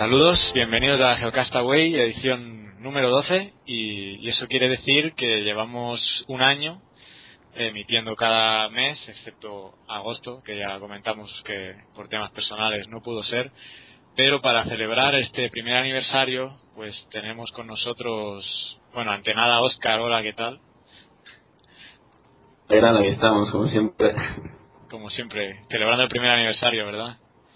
Saludos, bienvenidos a Geocastaway, edición número 12, y eso quiere decir que llevamos un año emitiendo cada mes, excepto agosto, que ya comentamos que por temas personales no pudo ser, pero para celebrar este primer aniversario, pues tenemos con nosotros, bueno, ante nada, Óscar. Hola, ¿qué tal? Aquí estamos, como siempre. Como siempre, celebrando el primer aniversario, ¿verdad?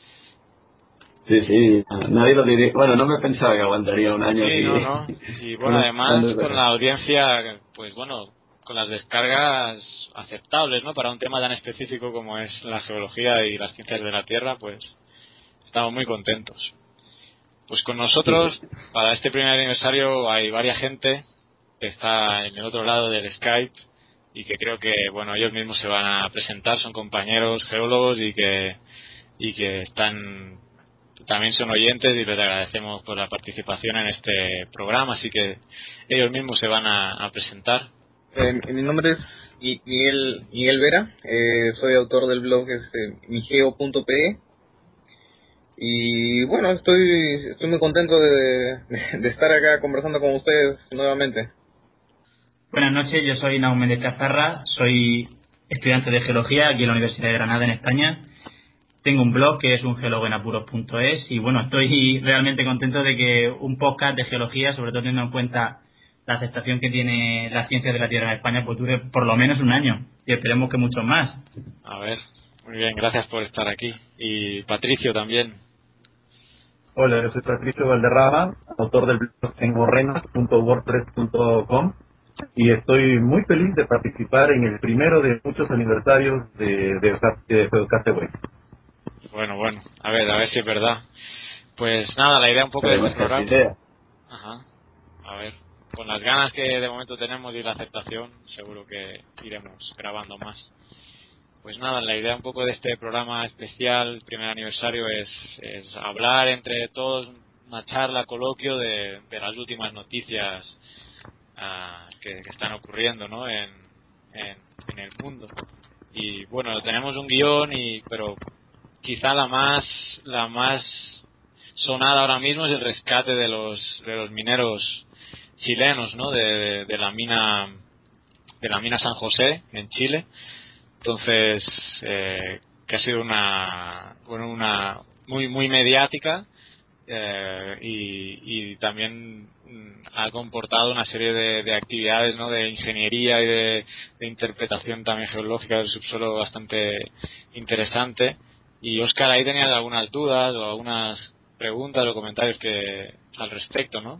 Sí, nadie lo diría. Bueno, no me pensaba que aguantaría un año Sí, aquí. no. Y bueno, además con la audiencia, pues bueno, con las descargas aceptables, ¿no? Para un tema tan específico como es la geología y las ciencias de la Tierra, pues estamos muy contentos. Pues con nosotros, para este primer aniversario, hay varias gente que está en el otro lado del Skype y que creo que, bueno, ellos mismos se van a presentar, son compañeros geólogos y que están, también son oyentes, y les agradecemos por la participación en este programa, así que ellos mismos se van a presentar. Mi nombre es Miguel Vera, soy autor del blog migeo.pe y bueno, estoy muy contento de estar acá conversando con ustedes nuevamente. Buenas noches, yo soy Naum Méndez Cazarra, soy estudiante de geología aquí en la Universidad de Granada, en España. Tengo un blog que es ungeólogoenapuros.es y bueno, estoy realmente contento de que un podcast de geología, sobre todo teniendo en cuenta la aceptación que tiene la ciencia de la Tierra en España, pues dure por lo menos un año y esperemos que muchos más. A ver, muy bien, gracias por estar aquí. Y Patricio también. Hola, yo soy Patricio Valderrama, autor del blog engorrenos.wordpress.com, y estoy muy feliz de participar en el primero de muchos aniversarios de Geocastaway. Bueno, a ver si es verdad. Pues nada, la idea un poco de este Esperemos que así programa. sea. Ajá. A ver, con las ganas que de momento tenemos y la aceptación, seguro que iremos grabando más. Pues nada, la idea un poco de este programa especial, primer aniversario, es hablar entre todos, una charla, coloquio de las últimas noticias que están ocurriendo, ¿no? en el mundo. Y bueno, tenemos un guión, pero quizá la más sonada ahora mismo es el rescate de los mineros chilenos, ¿no? De la mina San José en Chile. Entonces, que ha sido una muy mediática, y también ha comportado una serie de actividades, ¿no? De ingeniería y de interpretación también geológica del subsuelo bastante interesante. Y Óscar, ahí tenías algunas dudas o algunas preguntas o comentarios al respecto, ¿no?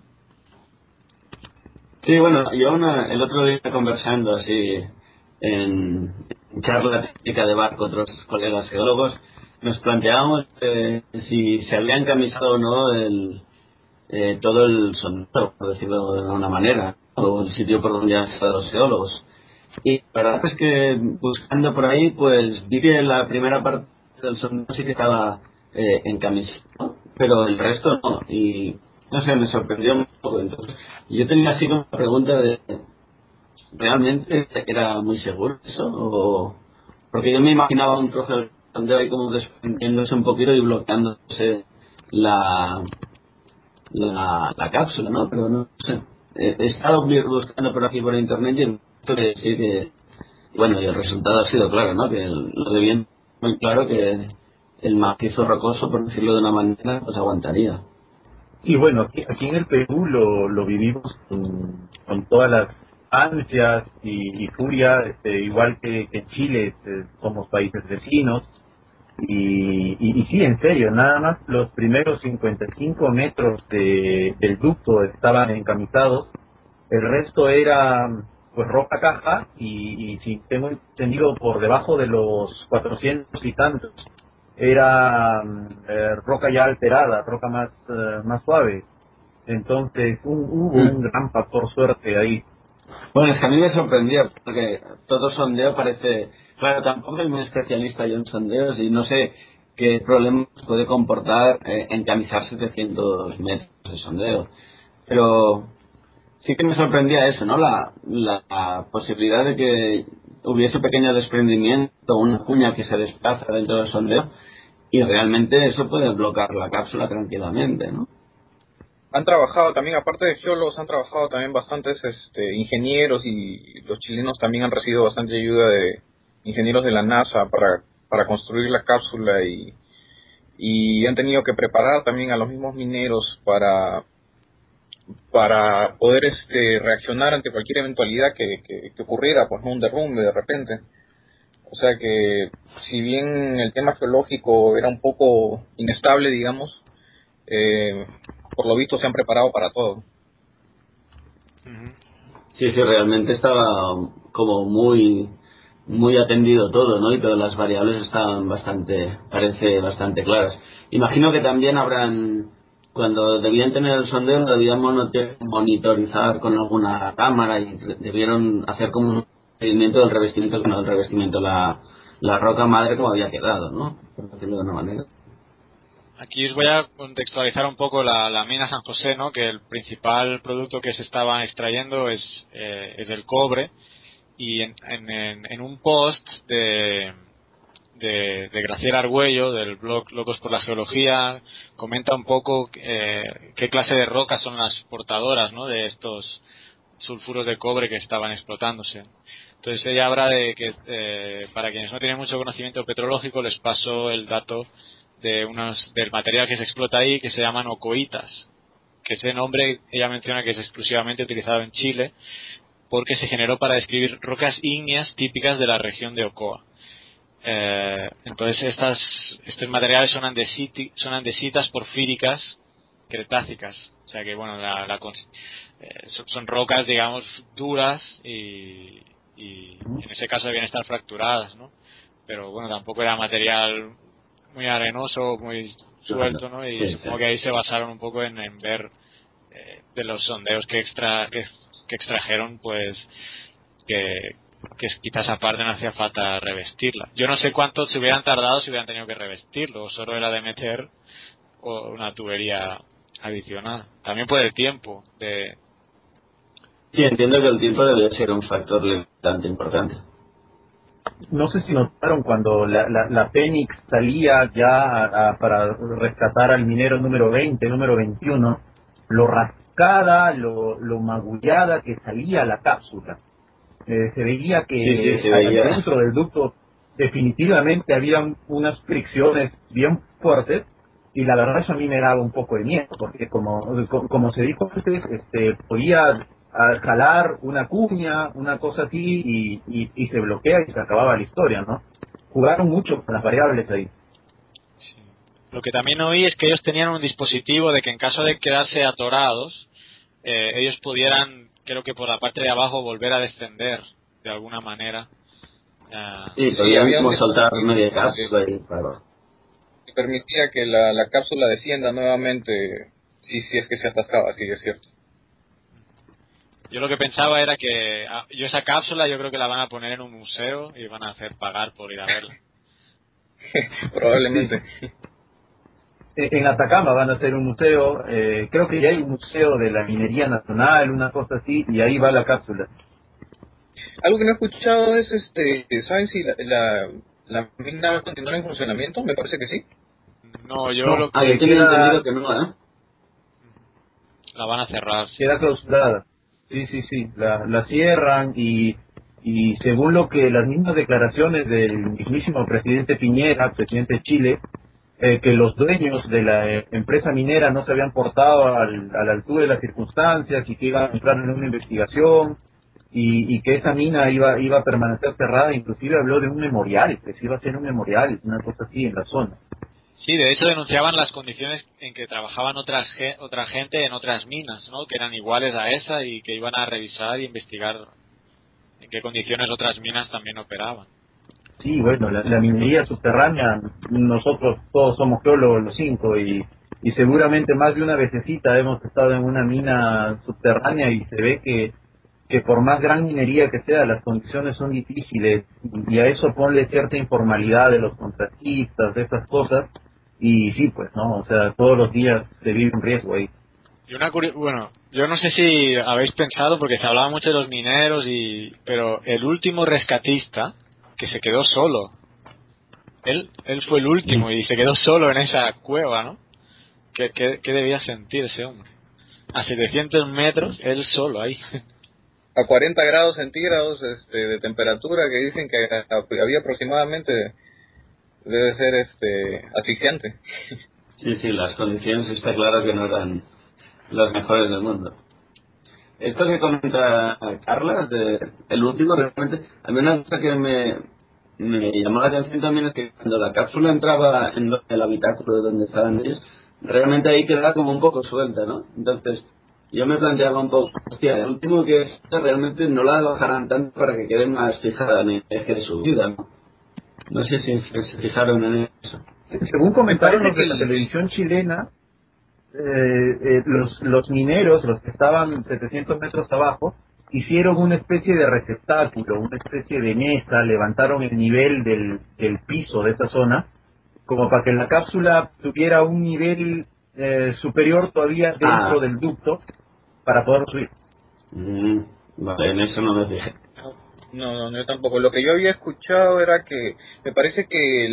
Sí, bueno, el otro día conversando así en charla típica de bar con otros colegas geólogos, nos planteábamos si se había encamisado o no todo el sondeo, por decirlo de alguna manera, o el sitio por donde han estado los geólogos. Y la verdad es que buscando por ahí, pues vi que la primera parte del sondeo sí que estaba encamisado, ¿no? Pero el resto no. Y no sé, me sorprendió un poco. Entonces, yo tenía así como una pregunta de, ¿realmente era muy seguro eso? Porque yo me imaginaba un trozo del sondeo ahí como desprendiéndose un poquito y bloqueándose la, la cápsula, ¿no? Pero no sé. He estado buscando por aquí por internet y he visto que sí que, bueno, y el resultado ha sido claro, ¿no? Que lo de bien muy claro que el macizo rocoso, por decirlo de una manera, pues aguantaría. Y bueno, aquí en el Perú lo vivimos con todas las ansias y furia, igual que en Chile, somos países vecinos. Y sí, en serio, nada más los primeros 55 metros del ducto estaban encamisados, el resto era pues roca caja y si tengo entendido por debajo de los 400 y tantos era roca ya alterada, roca más suave. Entonces hubo un gran factor suerte ahí. Bueno, es que a mí me sorprendió, porque todo sondeo parece... Claro, tampoco soy muy especialista yo en sondeos y no sé qué problemas puede comportar encamisar 700 metros de sondeo. Pero sí que me sorprendía eso, ¿no? La posibilidad de que hubiese pequeño desprendimiento, una cuña que se desplaza dentro del sondeo, y realmente eso puede bloquear la cápsula tranquilamente, ¿no? han trabajado también, aparte de geólogos, han trabajado también bastantes ingenieros, y los chilenos también han recibido bastante ayuda de ingenieros de la NASA para construir la cápsula, y han tenido que preparar también a los mismos mineros para poder reaccionar ante cualquier eventualidad que ocurriera, pues no un derrumbe de repente. O sea que, si bien el tema geológico era un poco inestable, digamos, por lo visto se han preparado para todo. Sí, realmente estaba como muy atendido todo, ¿no? Y todas las variables estaban parece bastante claras. Imagino que también cuando debían tener el sondeo, debían monitorizar con alguna cámara y debieron hacer como un seguimiento del revestimiento, la roca madre como había quedado, ¿no? Por decirlo de una manera. Aquí os voy a contextualizar un poco la mina San José, ¿no? Que el principal producto que se estaba extrayendo es el cobre, y en un post de Graciela Argüello del blog Locos por la Geología comenta un poco qué clase de rocas son las portadoras, ¿no? De estos sulfuros de cobre que estaban explotándose. Entonces ella habla de que para quienes no tienen mucho conocimiento petrológico, les paso el dato del material que se explota ahí, que se llaman ocoitas, que ese nombre ella menciona que es exclusivamente utilizado en Chile porque se generó para describir rocas ígneas típicas de la región de Ocoa. Entonces estos materiales son andesitas porfíricas cretácicas, o sea que bueno, son rocas, digamos, duras, y en ese caso debían estar fracturadas, ¿no? Pero bueno, tampoco era material muy arenoso, muy suelto, ¿no? Y supongo que ahí se basaron un poco en ver de los sondeos que extrajeron, pues que quizás aparte no hacía falta revestirla. Yo no sé cuánto se hubieran tardado si hubieran tenido que revestirlo, o solo era de meter una tubería adicional. También por el tiempo de... Sí, entiendo que el tiempo debe ser un factor bastante importante. No sé si notaron cuando la Fénix salía ya para rescatar al minero número 20, número 21, lo rascada, lo magullada que salía la cápsula. Se veía que se veía. dentro del ducto definitivamente había unas fricciones bien fuertes, y la verdad eso a mí me daba un poco de miedo, porque como se dijo antes, podía jalar una cuña, una cosa así, y se bloquea y se acababa la historia, ¿no? Jugaron mucho con las variables ahí. Sí. Lo que también oí es que ellos tenían un dispositivo de que en caso de quedarse atorados, ellos pudieran, creo que por la parte de abajo, volver a descender de alguna manera. Sí, podíamos soltar media cápsula y claro. Que permitía que la cápsula descienda nuevamente si es que se atascaba, sí, es cierto. Yo lo que pensaba era que esa cápsula yo creo que la van a poner en un museo y van a hacer pagar por ir a verla. Probablemente. En Atacama van a hacer un museo, creo que ya hay un museo de la minería nacional, una cosa así, y ahí va la cápsula. Algo que no he escuchado es, ¿saben si la mina va a continuar en funcionamiento? Me parece que sí. No, yo No, lo que... yo tenía entendido que no, ¿eh? La van a cerrar. Sí. Queda clausurada. Sí, la cierran, y según lo que las mismas declaraciones del mismísimo presidente Piñera, presidente de Chile, que los dueños de la empresa minera no se habían portado a la altura de las circunstancias, y que iban a entrar en una investigación, y que esa mina iba a permanecer cerrada. Inclusive habló de un memorial, que se iba a hacer un memorial, una cosa así en la zona. Sí, de hecho denunciaban las condiciones en que trabajaban otra gente en otras minas, ¿no? Que eran iguales a esa, y que iban a revisar y investigar en qué condiciones otras minas también operaban. Sí, bueno, la minería subterránea, nosotros todos somos geólogos los 5, y seguramente más de una vececita hemos estado en una mina subterránea, y se ve que por más gran minería que sea, las condiciones son difíciles, y a eso ponle cierta informalidad de los contratistas, de esas cosas, y sí, pues, ¿no? O sea, todos los días se vive un riesgo ahí. Y bueno, yo no sé si habéis pensado, porque se hablaba mucho de los mineros, pero el último rescatista, que se quedó solo, él fue el último y se quedó solo en esa cueva, ¿no? ¿Qué debía sentir ese hombre? a 700 metros, él solo ahí. A 40 grados centígrados de temperatura, que dicen que había aproximadamente, debe ser asfixiante. Sí, las condiciones está claro que no eran las mejores del mundo. Esto que comenta Carla, el último, realmente, a mí una cosa que me llamó la atención también es que cuando la cápsula entraba en el habitáculo de donde estaban ellos, realmente ahí quedaba como un poco suelta, ¿no? Entonces, yo me planteaba un poco, hostia, el último que está realmente no la bajarán tanto para que quede más fijada en el eje de su vida, ¿no? No sé si se fijaron en eso. Según comentaron los de la televisión chilena, los mineros, los que estaban 700 metros abajo, hicieron una especie de receptáculo, una especie de mesa, levantaron el nivel del piso de esa zona, como para que la cápsula tuviera un nivel superior todavía dentro del ducto para poder subir. Vale, en eso no me fijé. No, yo tampoco. Lo que yo había escuchado era que me parece que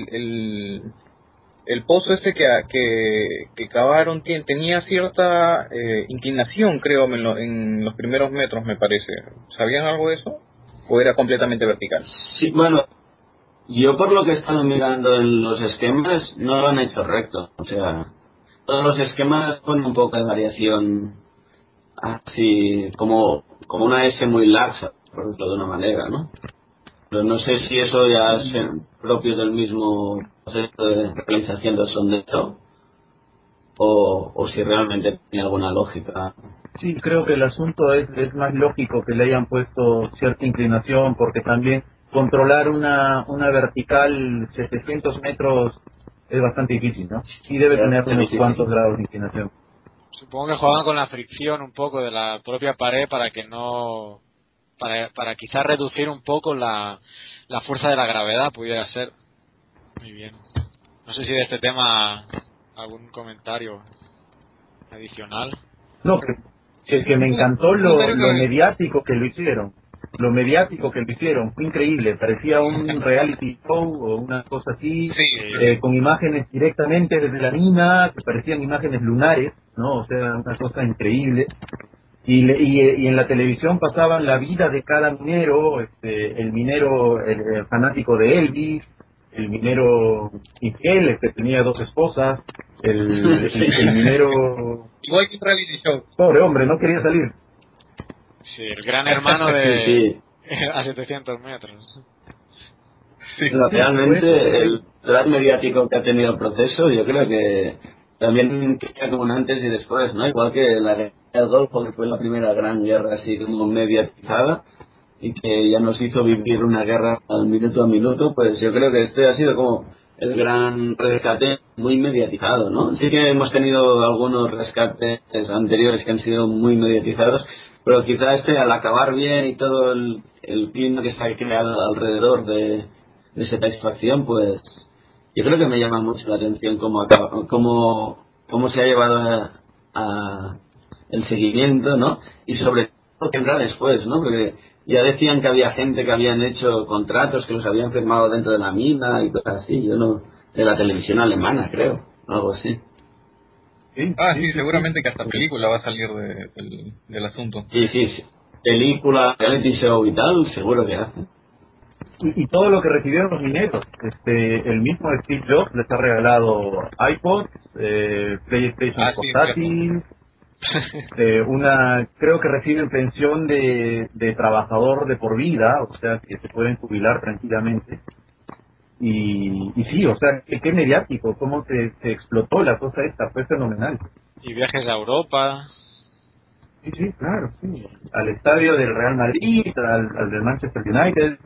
el pozo que cavaron tenía cierta inclinación, creo, en los primeros metros, me parece. ¿Sabían algo de eso? ¿O era completamente vertical? Sí, bueno, yo por lo que he estado mirando en los esquemas, no lo han hecho recto. O sea, todos los esquemas ponen un poco de variación, así como una S muy laxa, por decirlo de una manera, ¿no? Pero no sé si eso ya es propio del mismo proceso de realización del sondeo o si realmente tiene alguna lógica. Sí, creo que el asunto es más lógico que le hayan puesto cierta inclinación, porque también controlar una vertical 700 metros es bastante difícil, ¿no? Y debe tener unos cuantos grados de inclinación. Supongo que juegan con la fricción un poco de la propia pared para que no... Para quizás reducir un poco la fuerza de la gravedad, pudiera ser. Muy bien. No sé si de este tema algún comentario adicional. No, que me encantó lo mediático que lo hicieron. Lo mediático que lo hicieron fue increíble. Parecía un reality show o una cosa así, con imágenes directamente desde la mina, que parecían imágenes lunares, ¿no? O sea, una cosa increíble. Y en la televisión pasaban la vida de cada minero, el minero el fanático de Elvis, el minero infiel, que tenía 2 esposas, el minero... Igual que un reality show. Pobre hombre, no quería salir. Sí, el gran hermano de... a 700 metros. Sí, realmente el gran mediático que ha tenido el proceso, yo creo que también queda como un antes y después, ¿no? Igual que la guerra del Golfo, que fue la primera gran guerra así como mediatizada y que ya nos hizo vivir una guerra al minuto a minuto, pues yo creo que este ha sido como el gran rescate muy mediatizado, ¿no? Sí que hemos tenido algunos rescates anteriores que han sido muy mediatizados, pero quizá al acabar bien y todo el clima que se ha creado alrededor de esa satisfacción, pues yo creo que me llama mucho la atención cómo se ha llevado a el seguimiento, ¿no? Y sobre todo que vendrá después, ¿no? Porque ya decían que había gente que habían hecho contratos que los habían firmado dentro de la mina y cosas así, yo no, de la televisión alemana, creo, algo así. Sí, seguramente que hasta película va a salir del asunto. Sí, película, reality show y tal, seguro que hace. Y todo lo que recibieron los mineros, el mismo Steve Jobs les ha regalado iPods, PlayStation portátil, creo que reciben pensión de trabajador de por vida, o sea que se pueden jubilar tranquilamente. Y sí, o sea, qué mediático, cómo se explotó la cosa esta, fue fenomenal. Y viajes a Europa. Sí, claro, sí. Al estadio del Real Madrid, al del Manchester United,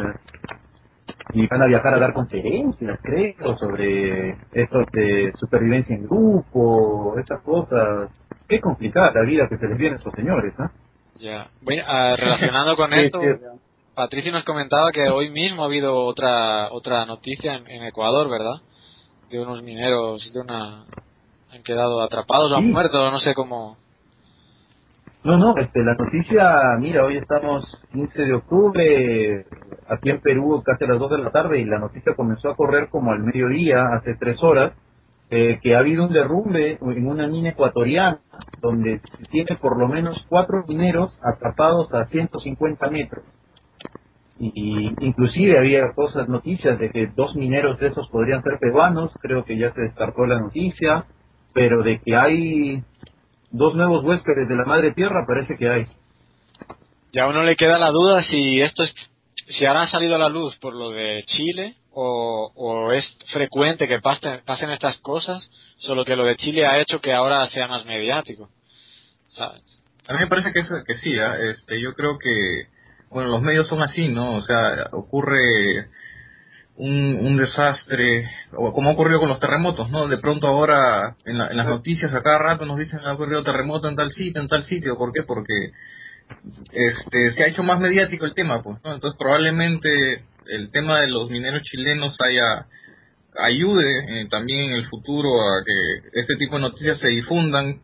y van a viajar a dar conferencias, creo, sobre esto de supervivencia en grupo, esas cosas. Qué complicada la vida que se les viene a esos señores, ¿no? Ya. Bueno, relacionado con esto, Patricio nos comentaba que hoy mismo ha habido otra noticia en Ecuador, ¿verdad? De unos mineros, han quedado atrapados o han muerto, no sé cómo. No, la noticia, mira, hoy estamos 15 de octubre, aquí en Perú casi a las 2 de la tarde, y la noticia comenzó a correr como al mediodía, hace 3 horas, que ha habido un derrumbe en una mina ecuatoriana donde tiene por lo menos 4 mineros atrapados a 150 metros. Y inclusive había noticias de que 2 mineros de esos podrían ser peruanos, creo que ya se descartó la noticia, pero de que hay 2 nuevos huéspedes de la madre tierra, parece que hay. Y a uno le queda la duda si ahora han salido a la luz por lo de Chile o es frecuente que pasen estas cosas, solo que lo de Chile ha hecho que ahora sea más mediático, ¿sabes? A mí me parece que sí, yo creo que, bueno, los medios son así, ¿no? O sea, ocurre un desastre, o como ha ocurrido con los terremotos, ¿no? De pronto ahora en las noticias a cada rato nos dicen que ha ocurrido terremoto en tal sitio, ¿por qué? Porque se ha hecho más mediático el tema, pues, ¿no? Entonces probablemente el tema de los mineros chilenos ayude también en el futuro a que este tipo de noticias se difundan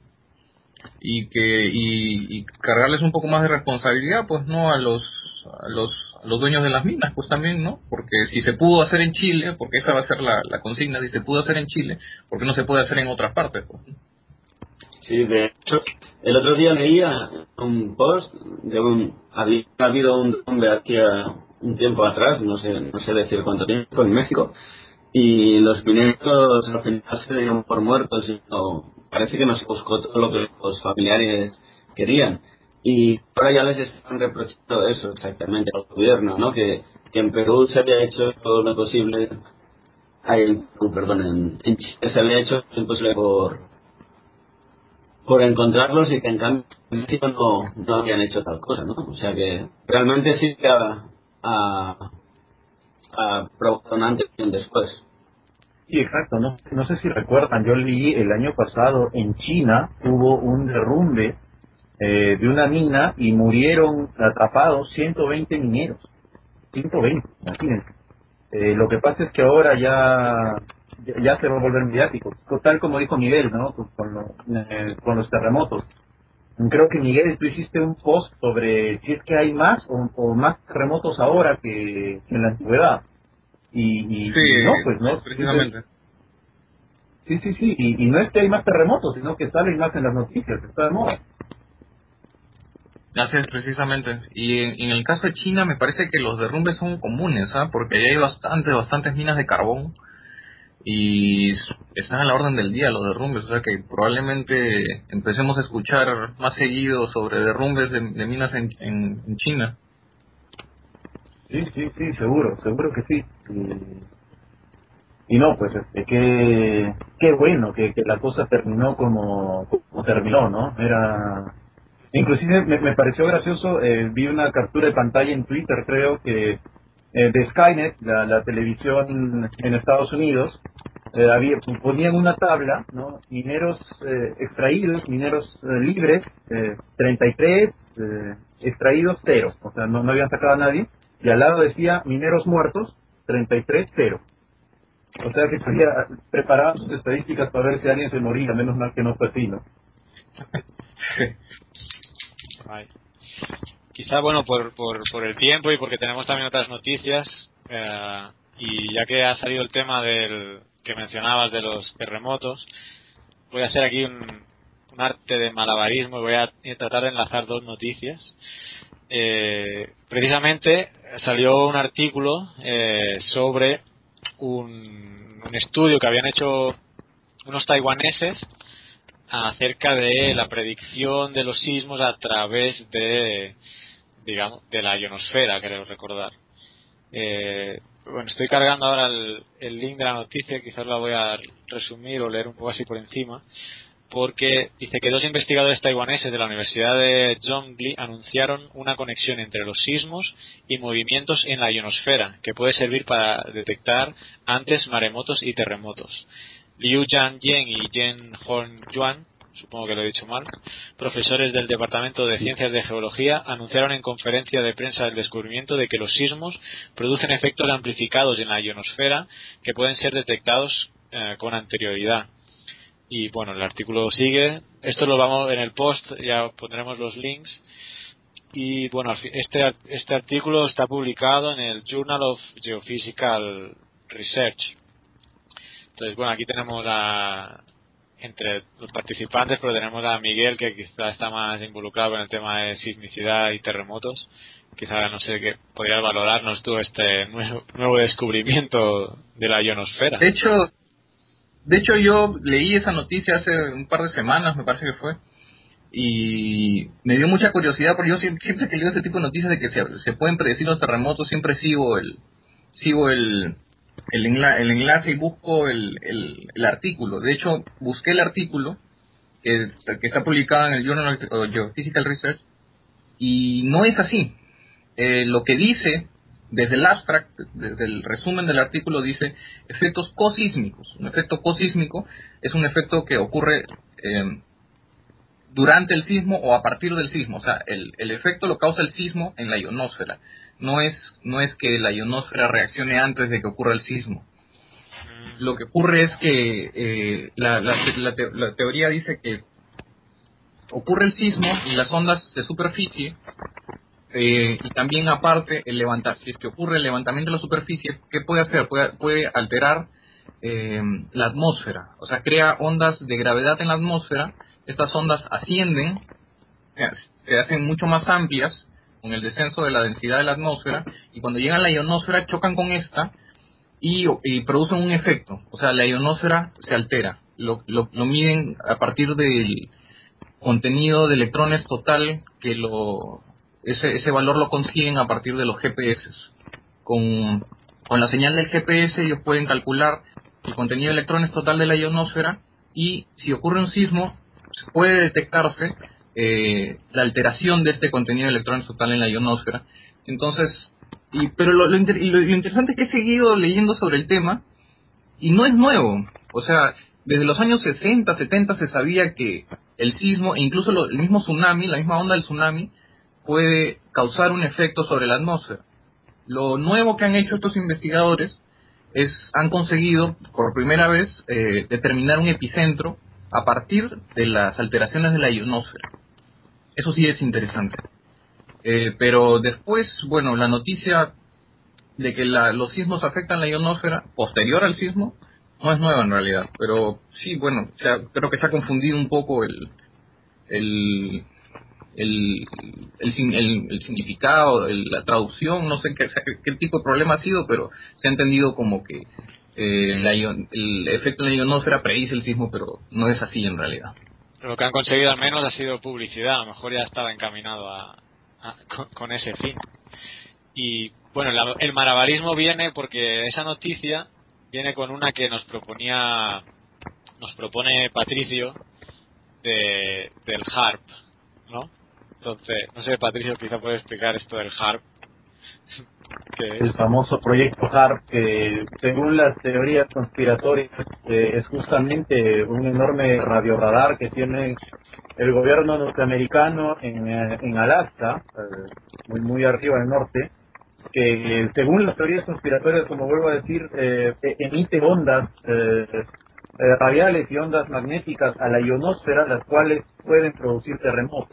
y cargarles un poco más de responsabilidad, pues, ¿no? A los dueños de las minas, pues también, ¿no? Porque si se pudo hacer en Chile, porque esa va a ser la consigna, si se pudo hacer en Chile, ¿por qué no se puede hacer en otras partes, pues? Sí, de hecho, el otro día leía un post había habido un derrumbe aquí a un tiempo atrás, no sé decir cuánto tiempo, en México, y los mineros al final se dieron por muertos, y parece que no se buscó todo lo que los familiares querían. Y ahora ya les están reprochando eso exactamente al gobierno, ¿no? Que en Perú se había hecho todo lo posible, en Chile se había hecho lo imposible por encontrarlos, y que en cambio en México no habían hecho tal cosa, ¿no? O sea que realmente sí que ha provocado un antes y un después. Sí, exacto. No sé si recuerdan, yo leí el año pasado en China hubo un derrumbe de una mina y murieron atrapados 120 mineros. 120, imagínense. Lo que pasa es que ahora ya se va a volver mediático. Tal como dijo Miguel, ¿no? Pues con los terremotos. Creo que Miguel, tú hiciste un post sobre si es que hay más o más terremotos ahora que en la antigüedad. Sí, Y no, pues no. precisamente. Sí. Y no es que hay más terremotos, sino que salen más en las noticias, está de moda. Así es, precisamente. Y en el caso de China me parece que los derrumbes son comunes, ¿ah? Porque ahí hay bastantes minas de carbón y están a la orden del día los derrumbes, o sea que probablemente empecemos a escuchar más seguido sobre derrumbes de minas en China. Sí, seguro que sí. Y no, pues qué bueno que la cosa terminó como terminó, ¿no? Inclusive me pareció gracioso, vi una captura de pantalla en Twitter, creo que de Skynet, la televisión en Estados Unidos, ponían una tabla, ¿no? Mineros extraídos, mineros libres, 33, extraídos 0, o sea, no habían sacado a nadie, y al lado decía mineros muertos, 33, 0. O sea que preparaban sus estadísticas para ver si alguien se moría, menos mal que no fue así, ¿no? Ay. Quizá, bueno, por el tiempo y porque tenemos también otras noticias, y ya que ha salido el tema que mencionabas de los terremotos, voy a hacer aquí un arte de malabarismo y voy a tratar de enlazar dos noticias. Precisamente salió un artículo sobre un estudio que habían hecho unos taiwaneses acerca de la predicción de los sismos a través de la ionosfera, creo recordar. Bueno, estoy cargando ahora el link de la noticia, quizás la voy a resumir o leer un poco así por encima, porque dice que dos investigadores taiwaneses de la Universidad de Zhongli anunciaron una conexión entre los sismos y movimientos en la ionosfera, que puede servir para detectar antes maremotos y terremotos. Liu Jianyen y Jen Hong-yuan, supongo que lo he dicho mal, profesores del Departamento de Ciencias de Geología, anunciaron en conferencia de prensa el descubrimiento de que los sismos producen efectos amplificados en la ionosfera que pueden ser detectados con anterioridad. Y bueno, el artículo sigue. Esto lo vamos en el post, ya pondremos los links. Y bueno, este artículo está publicado en el Journal of Geophysical Research. Entonces, bueno, aquí tenemos entre los participantes, pero tenemos a Miguel, que quizá está más involucrado con el tema de sismicidad y terremotos. Quizá, no sé, que podrías valorarnos tú este nuevo descubrimiento de la ionosfera. De hecho, yo leí esa noticia hace un par de semanas, me parece que fue, y me dio mucha curiosidad, porque yo siempre que leo este tipo de noticias de que se pueden predecir los terremotos, siempre sigo el enlace y busco el artículo. De hecho, busqué el artículo que está publicado en el Journal of Geophysical Research, y no es así. Lo que dice, desde el abstract, desde el resumen del artículo, dice efectos cosísmicos. Un efecto cosísmico es un efecto que ocurre durante el sismo o a partir del sismo. O sea, el efecto lo causa el sismo en la ionosfera. No es que la ionosfera reaccione antes de que ocurra el sismo. Lo que ocurre es que la teoría dice que ocurre el sismo y las ondas de superficie, y también aparte si es que ocurre el levantamiento de la superficie, ¿qué puede hacer? Puede alterar la atmósfera. O sea, crea ondas de gravedad en la atmósfera. Estas ondas ascienden, se hacen mucho más amplias con el descenso de la densidad de la atmósfera, y cuando llegan a la ionosfera chocan con esta y producen un efecto. O sea, la ionosfera se altera. Lo miden a partir del contenido de electrones total, que ese valor lo consiguen a partir de los GPS. Con la señal del GPS ellos pueden calcular el contenido de electrones total de la ionosfera, y si ocurre un sismo puede detectarse la alteración de este contenido de electrones total en la ionosfera. Entonces, pero lo interesante es que he seguido leyendo sobre el tema, y no es nuevo. O sea, desde los años 60, 70 se sabía que el sismo, e incluso el mismo tsunami, la misma onda del tsunami, puede causar un efecto sobre la atmósfera. Lo nuevo que han hecho estos investigadores han conseguido por primera vez determinar un epicentro a partir de las alteraciones de la ionosfera. Eso sí es interesante. Pero después, bueno, la noticia de que los sismos afectan la ionosfera posterior al sismo no es nueva en realidad. Pero sí, bueno, creo que se ha confundido un poco el significado, la traducción, no sé qué tipo de problema ha sido, pero se ha entendido como que el efecto en la ionosfera predice el sismo, pero no es así en realidad. Lo que han conseguido al menos ha sido publicidad, a lo mejor ya estaba encaminado con ese fin. Y bueno, el malabarismo viene porque esa noticia viene con una que nos propone Patricio del HARP, ¿no? Entonces, no sé, Patricio, quizá puede explicar esto del HARP. El famoso proyecto HARP, que según las teorías conspiratorias es justamente un enorme radioradar que tiene el gobierno norteamericano en Alaska, muy arriba al norte, que según las teorías conspiratorias, como vuelvo a decir, emite ondas radiales y ondas magnéticas a la ionosfera, las cuales pueden producir terremotos.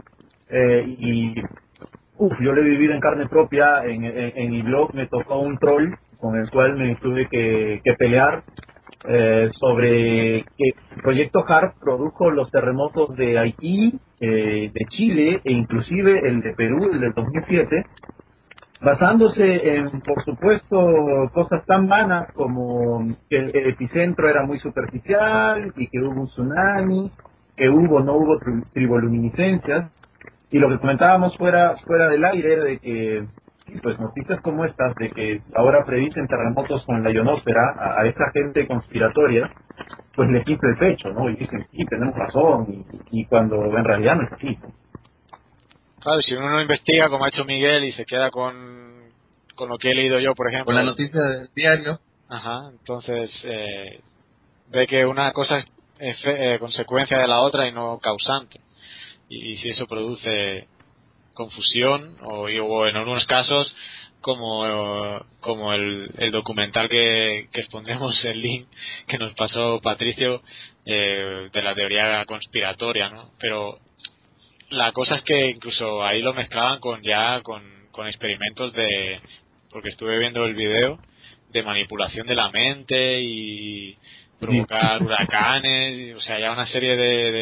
Yo lo he vivido en carne propia. En mi blog me tocó un troll con el cual me tuve que pelear sobre que el proyecto HARP produjo los terremotos de Haití, de Chile e inclusive el de Perú, el del 2007, basándose en, por supuesto, cosas tan vanas como que el epicentro era muy superficial y que hubo un tsunami, que no hubo triboluminiscencias. Y lo que comentábamos fuera del aire era de que, pues, noticias como estas, de que ahora predicen terremotos con la ionosfera, a esta gente conspiratoria, pues le quita el pecho, ¿no? Y dicen, sí, tenemos razón, y cuando en realidad no es así, ¿no? Claro, si uno no investiga, como ha hecho Miguel, y se queda con lo que he leído yo, por ejemplo. Con la noticia del diario. Ajá, entonces ve que una cosa es consecuencia de la otra y no causante. Y si eso produce confusión, o en algunos casos, como el documental que expondremos, el link que nos pasó Patricio, de la teoría conspiratoria, ¿no? Pero la cosa es que incluso ahí lo mezclaban con experimentos porque estuve viendo el video de manipulación de la mente y provocar huracanes, o sea, ya una serie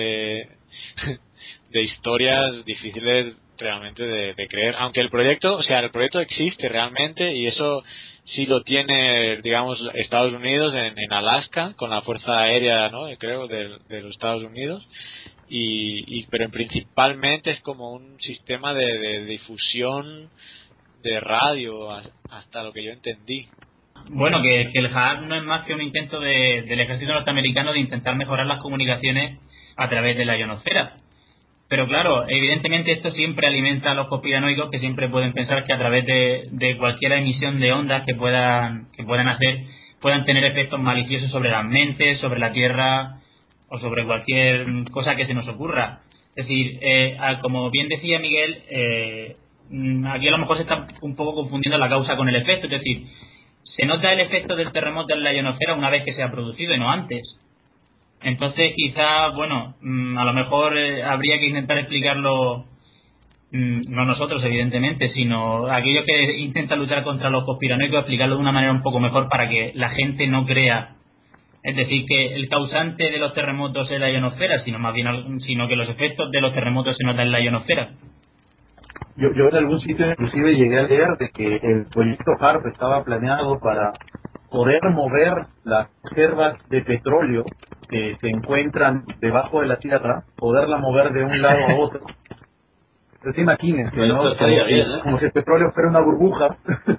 de historias difíciles realmente de creer, aunque el proyecto existe realmente, y eso sí lo tiene, digamos, Estados Unidos en Alaska, con la fuerza aérea, ¿no?, creo, de los Estados Unidos, pero principalmente es como un sistema de difusión de radio, hasta lo que yo entendí. Bueno, que el HAARP no es más que un intento del ejército norteamericano de intentar mejorar las comunicaciones a través de la ionosfera. Pero claro, evidentemente esto siempre alimenta a los conspiranoicos, que siempre pueden pensar que a través de cualquier emisión de ondas que puedan hacer, puedan tener efectos maliciosos sobre las mentes, sobre la Tierra o sobre cualquier cosa que se nos ocurra. Es decir, como bien decía Miguel, aquí a lo mejor se está un poco confundiendo la causa con el efecto. Es decir, se nota el efecto del terremoto en la ionosfera una vez que se ha producido y no antes. Entonces, quizá, bueno, a lo mejor habría que intentar explicarlo, no nosotros, evidentemente, sino aquellos que intentan luchar contra los conspiranoicos, explicarlo de una manera un poco mejor para que la gente no crea. Es decir, que el causante de los terremotos es la ionosfera, sino que los efectos de los terremotos se notan en la ionosfera. Yo en algún sitio inclusive llegué a leer de que el proyecto HARP estaba planeado para poder mover las reservas de petróleo que se encuentran debajo de la tierra, poderla mover de un lado a otro. Entonces imagínense, ¿no? Como si el petróleo fuera una burbuja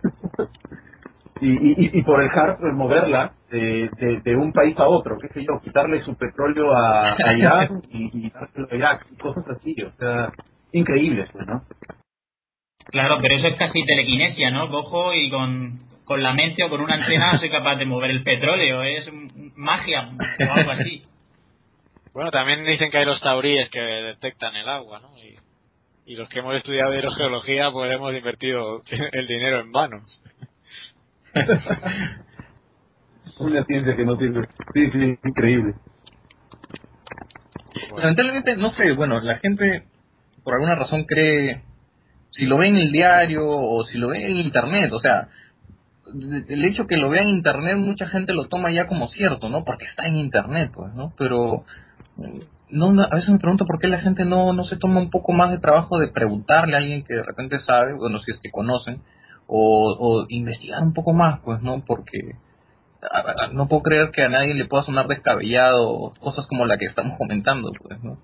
y por el HARP moverla de un país a otro, qué sé yo, quitarle su petróleo a Irán y dárselo a Irak, y cosas así, o sea, increíbles, ¿no? Claro, pero eso es casi telequinesia, ¿no? Cojo y con la mente o con una antena soy capaz de mover el petróleo, es magia o algo así. Bueno, también dicen que hay los tauríes que detectan el agua, ¿no? Y los que hemos estudiado hidrogeología, pues hemos invertido el dinero en vano. Una ciencia que no sirve. Sí, increíble. Bueno. Lamentablemente, no sé, bueno, la gente por alguna razón cree, si lo ve en el diario o si lo ve en internet, o sea, el hecho que lo vea en internet, mucha gente lo toma ya como cierto, ¿no? Porque está en internet, pues, ¿no? Pero a veces me pregunto por qué la gente no se toma un poco más de trabajo de preguntarle a alguien que de repente sabe, bueno, si es que conocen, o investigar un poco más, pues, ¿no? Porque no puedo creer que a nadie le pueda sonar descabellado cosas como la que estamos comentando, pues, ¿no?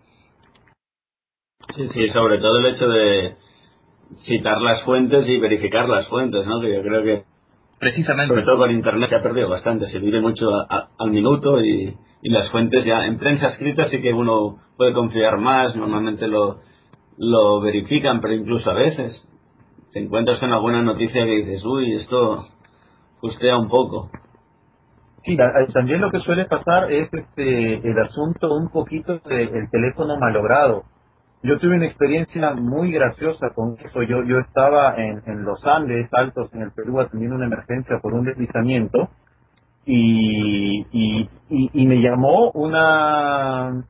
Sí, sobre todo el hecho de citar las fuentes y verificar las fuentes, ¿no? Que yo creo que precisamente, sobre todo con internet se ha perdido bastante, se vive mucho al minuto y las fuentes ya en prensa escrita sí que uno puede confiar más, normalmente lo verifican, pero incluso a veces te encuentras con alguna noticia que dices, uy, esto justea un poco. Sí, también lo que suele pasar es el asunto un poquito del teléfono malogrado. Yo tuve una experiencia muy graciosa con eso. Yo estaba en los Andes altos en el Perú atendiendo una emergencia por un deslizamiento y me llamó una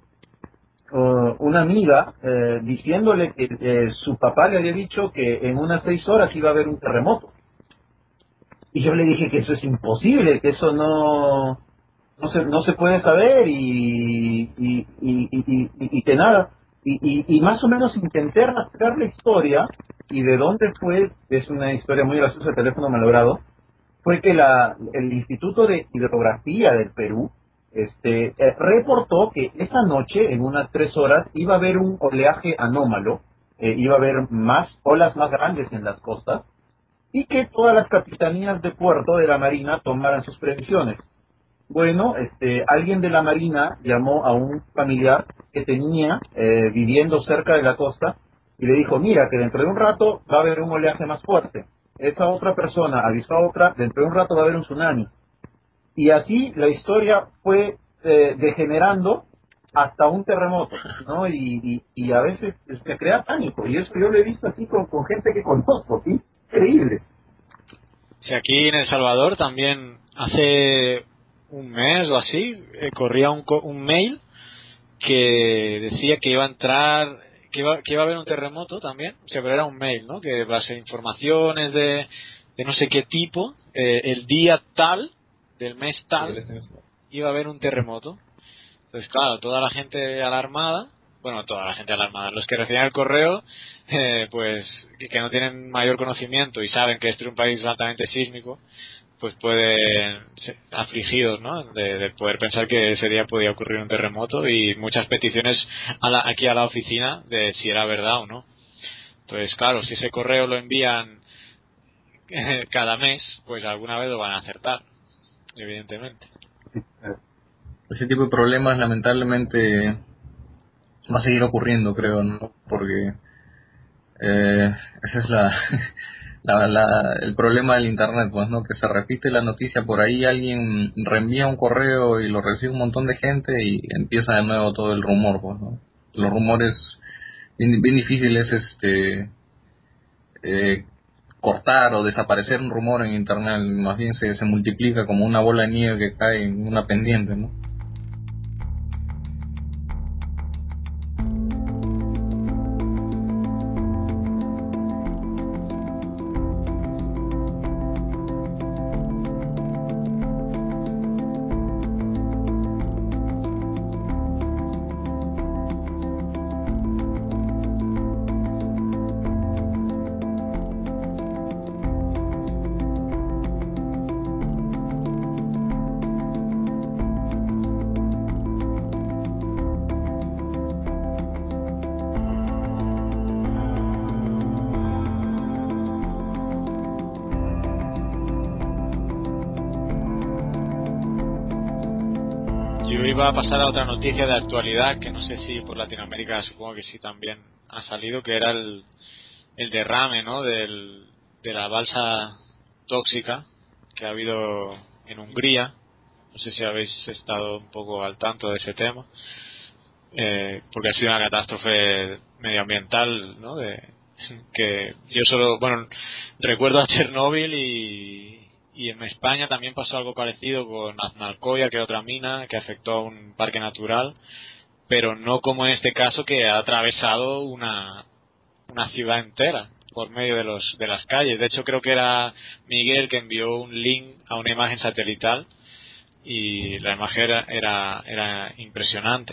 amiga diciéndole que su papá le había dicho que en unas 6 horas iba a haber un terremoto. Y yo le dije que eso es imposible, que eso no se puede saber y que nada. Y más o menos intenté rastrear la historia y de dónde fue, es una historia muy graciosa, el teléfono malogrado, fue que el Instituto de Hidrografía del Perú reportó que esa noche, en unas 3 horas, iba a haber un oleaje anómalo, iba a haber olas más grandes en las costas, y que todas las capitanías de puerto de la Marina tomaran sus previsiones. Bueno, alguien de la Marina llamó a un familiar que tenía viviendo cerca de la costa y le dijo, mira, que dentro de un rato va a haber un oleaje más fuerte. Esa otra persona avisó a otra, dentro de un rato va a haber un tsunami. Y así la historia fue degenerando hasta un terremoto, ¿no? Y a veces se crea pánico, y eso yo lo he visto así con gente que conozco, ¿sí? Increíble. Sí, aquí en El Salvador también hace un mes o así corría un mail que decía que iba a entrar, que iba a haber un terremoto también, o sea, pero era un mail, ¿no? Que va a ser informaciones de de no sé qué tipo, el día tal del mes tal iba a haber un terremoto. Entonces, claro, toda la gente alarmada, los que recibían el correo, pues que no tienen mayor conocimiento y saben que este es un país altamente sísmico, pues pueden ser afligidos, ¿no? De poder pensar que ese día podía ocurrir un terremoto, y muchas peticiones aquí a la oficina de si era verdad o no. Entonces, claro, si ese correo lo envían cada mes, pues alguna vez lo van a acertar, evidentemente. Ese tipo de problemas lamentablemente va a seguir ocurriendo, creo, ¿no? Porque ese es el problema del internet, pues, ¿no? Que se repite la noticia por ahí, alguien reenvía un correo y lo recibe un montón de gente y empieza de nuevo todo el rumor, pues, ¿no? Los rumores, bien difícil es cortar o desaparecer un rumor en internet, más bien se multiplica como una bola de nieve que cae en una pendiente, ¿no? Yo iba a pasar a otra noticia de actualidad, que no sé si por Latinoamérica, supongo que sí también ha salido, que era el derrame, ¿no? De la balsa tóxica que ha habido en Hungría. No sé si habéis estado un poco al tanto de ese tema, porque ha sido una catástrofe medioambiental, ¿no? Que yo recuerdo a Chernóbil, y en España también pasó algo parecido con Aznalcóllar, que era otra mina que afectó a un parque natural, pero no como en este caso, que ha atravesado una ciudad entera por medio de las calles. De hecho, creo que era Miguel que envió un link a una imagen satelital, y la imagen era impresionante.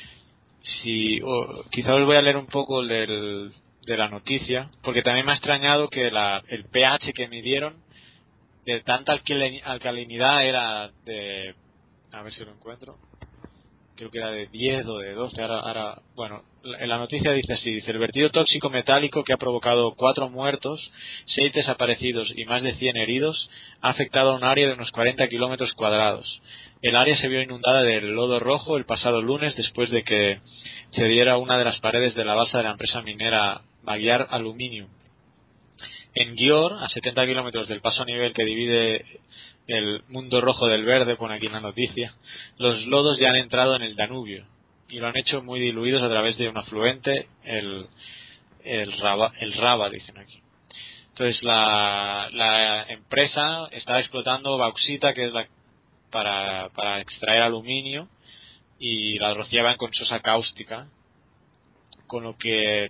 Quizá os voy a leer un poco de la noticia, porque también me ha extrañado que el pH que midieron, de tanta alcalinidad, era de, a ver si lo encuentro, creo que era de 10 o de 12. Bueno, en la noticia dice así, dice: el vertido tóxico metálico, que ha provocado 4 muertos, 6 desaparecidos y más de 100 heridos, ha afectado a un área de unos 40 kilómetros cuadrados. El área se vio inundada de lodo rojo el pasado lunes, después de que se diera una de las paredes de la balsa de la empresa minera Magyar Aluminium. En Győr, a 70 kilómetros del paso a nivel que divide el mundo rojo del verde, pone aquí en la noticia, los lodos ya han entrado en el Danubio, y lo han hecho muy diluidos a través de un afluente, el Raba, dicen aquí. Entonces la empresa está explotando bauxita, que es para extraer aluminio, y la rociaban con sosa cáustica, con lo que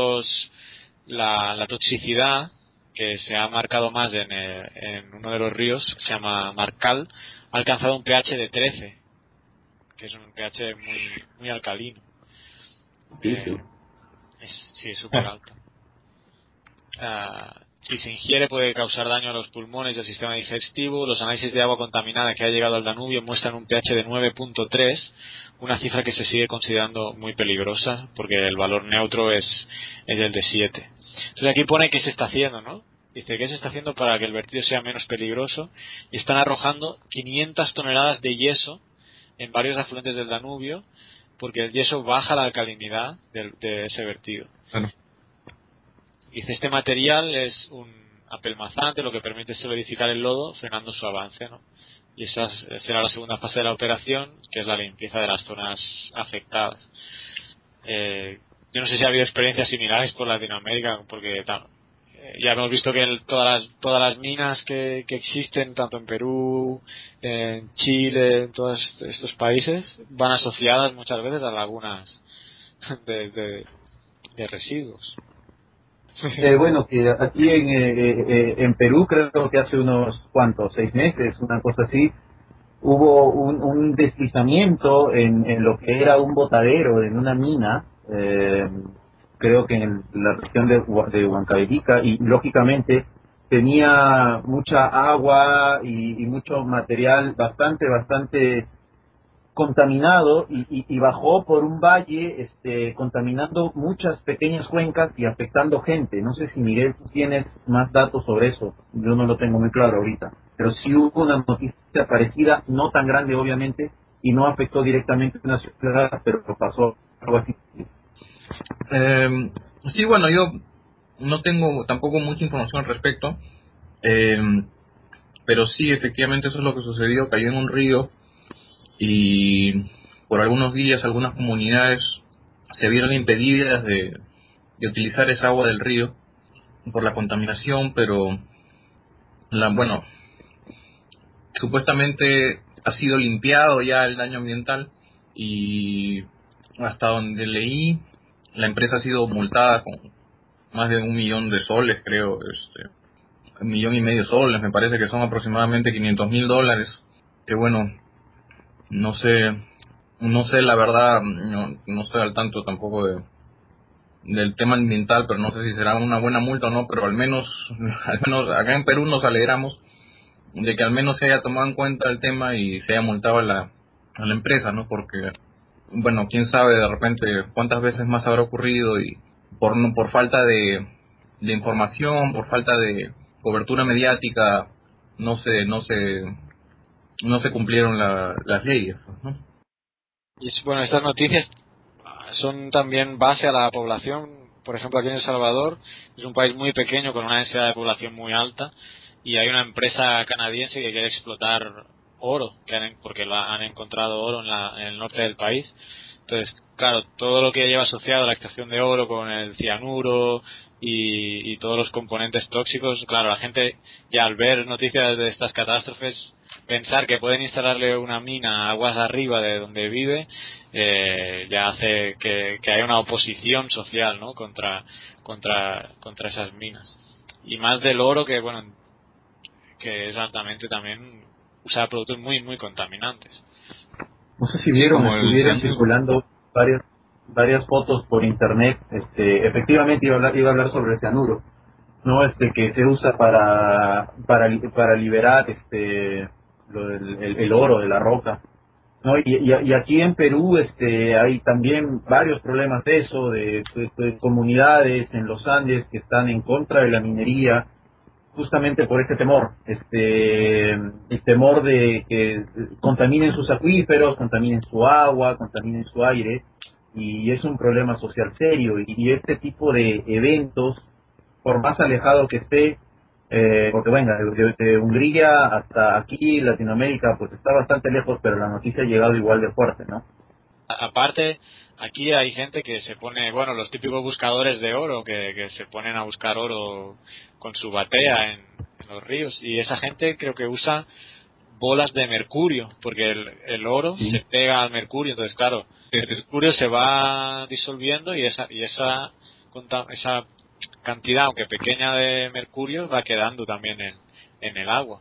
la toxicidad que se ha marcado más en uno de los ríos, que se llama Marcal, ha alcanzado un pH de 13, que es un pH muy, muy alcalino. Sí. Sí, es súper alto. Si se ingiere puede causar daño a los pulmones y al sistema digestivo. Los análisis de agua contaminada que ha llegado al Danubio muestran un pH de 9.3, una cifra que se sigue considerando muy peligrosa, porque el valor neutro es el de 7. Entonces aquí pone qué se está haciendo, ¿no? Dice que se está haciendo para que el vertido sea menos peligroso, y están arrojando 500 toneladas de yeso en varios afluentes del Danubio, porque el yeso baja la alcalinidad de ese vertido. Bueno. Dice, este material es un apelmazante, lo que permite solidificar el lodo, frenando su avance, ¿no? Y esa será la segunda fase de la operación, que es la limpieza de las zonas afectadas. Yo no sé si ha habido experiencias similares por Latinoamérica, porque ya hemos visto que todas las minas que existen, tanto en Perú, en Chile, en todos estos países, van asociadas muchas veces a lagunas de residuos. Bueno, que aquí en Perú, creo que hace unos cuantos, 6 meses, una cosa así, hubo un deslizamiento en lo que era un botadero en una mina, creo que en la región de Huancavelica, y lógicamente tenía mucha agua y mucho material bastante contaminado y bajó por un valle, contaminando muchas pequeñas cuencas y afectando gente. No sé si Miguel tú tienes más datos sobre eso, yo no lo tengo muy claro ahorita, pero sí hubo una noticia parecida, no tan grande obviamente, y no afectó directamente a una ciudad, pero pasó algo así. Sí, bueno, yo no tengo tampoco mucha información al respecto, pero sí, efectivamente eso es lo que sucedió, cayó en un río y por algunos días algunas comunidades se vieron impedidas de utilizar esa agua del río por la contaminación, pero bueno, supuestamente ha sido limpiado ya el daño ambiental y hasta donde leí la empresa ha sido multada con más de 1 millón de soles, creo, 1,5 millones de soles, me parece que son aproximadamente $500,000, que bueno, no sé la verdad, no estoy al tanto tampoco del tema ambiental, pero no sé si será una buena multa o no, pero al menos acá en Perú nos alegramos de que al menos se haya tomado en cuenta el tema y se haya multado a la empresa, ¿no? Porque, bueno, quién sabe de repente cuántas veces más habrá ocurrido y por falta de información, por falta de cobertura mediática, no se cumplieron las leyes, ¿no? Y bueno, estas noticias son también base a la población. Por ejemplo, aquí en El Salvador es un país muy pequeño con una densidad de población muy alta y hay una empresa canadiense que quiere explotar oro, porque han encontrado oro en el norte del país. Entonces, claro, todo lo que lleva asociado a la extracción de oro con el cianuro y todos los componentes tóxicos, claro, la gente ya al ver noticias de estas catástrofes, pensar que pueden instalarle una mina aguas arriba de donde vive, ya hace que haya una oposición social, ¿no? contra esas minas. Y más del oro, que bueno, que es altamente también usa productos muy contaminantes. No sé si Sí, vieron, como el estuvieron cianuro. circulando varias fotos por internet. Efectivamente iba a hablar sobre el cianuro, no, que se usa para liberar el oro de la roca, no, y aquí en Perú hay también varios problemas de eso, de comunidades en los Andes que están en contra de la minería, justamente por este temor, el temor de que contaminen sus acuíferos, contaminen su agua, contaminen su aire, y es un problema social serio, y este tipo de eventos, por más alejado que esté, porque venga, de Hungría hasta aquí, Latinoamérica, pues está bastante lejos, pero la noticia ha llegado igual de fuerte, ¿no? Aparte, aquí hay gente que se pone, bueno, los típicos buscadores de oro, que se ponen a buscar oro con su batea en los ríos, y esa gente creo que usa bolas de mercurio, porque el oro Sí. se pega al mercurio, entonces claro, el mercurio se va disolviendo y esa cantidad, aunque pequeña, de mercurio va quedando también en el agua.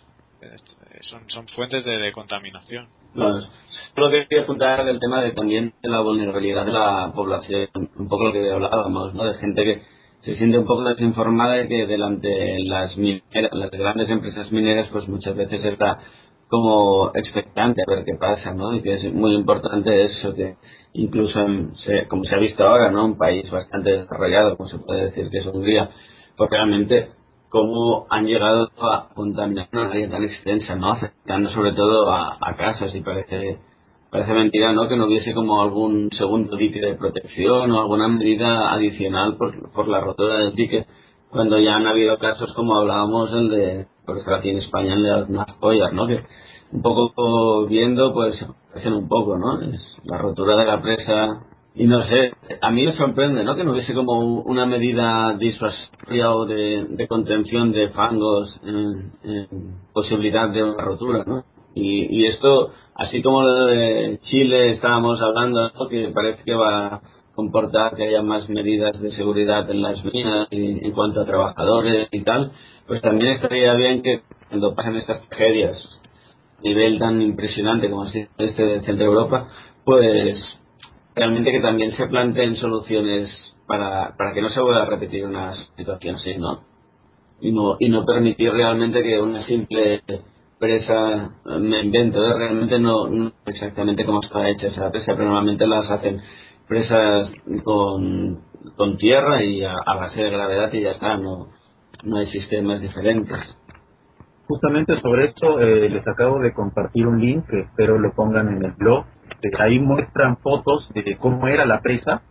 Son fuentes de contaminación. Claro. Lo que quería apuntar del tema de también de la vulnerabilidad de la población, un poco lo que hablábamos, ¿no? De gente que se siente un poco desinformada y que delante de las grandes empresas mineras, pues muchas veces está como expectante a ver qué pasa, ¿no? Y que es muy importante eso, que incluso como se ha visto ahora, ¿no? Un país bastante desarrollado, como se puede decir que es Hungría, pues realmente cómo han llegado a contaminar una área tan extensa, ¿no? Afectando sobre todo a casas, y parece mentira, ¿no? Que no hubiese como algún segundo dique de protección o alguna medida adicional por la rotura del dique, cuando ya han habido casos como hablábamos por ejemplo aquí en España, el de las más joyas, ¿no? Que un poco viendo, pues parecen un poco, ¿no? Es la rotura de la presa. Y no sé, a mí me sorprende, ¿no? Que no hubiese como una medida disuasoria o de contención de fangos en posibilidad de una rotura, ¿no? Y esto, así como lo de Chile estábamos hablando, ¿no? Que parece que va comporta que haya más medidas de seguridad en las minas y en cuanto a trabajadores y tal, pues también estaría bien que cuando pasen estas tragedias a nivel tan impresionante como así este del centro de Europa, pues realmente que también se planteen soluciones para que no se vuelva a repetir una situación así, ¿no? Y no permitir realmente que una simple presa, me invento, realmente no sé exactamente cómo está hecha esa presa, pero normalmente las hacen presas con tierra y a base de gravedad y ya está, no hay sistemas diferentes. Justamente sobre esto les acabo de compartir un link que espero lo pongan en el blog. Ahí muestran fotos de cómo era la presa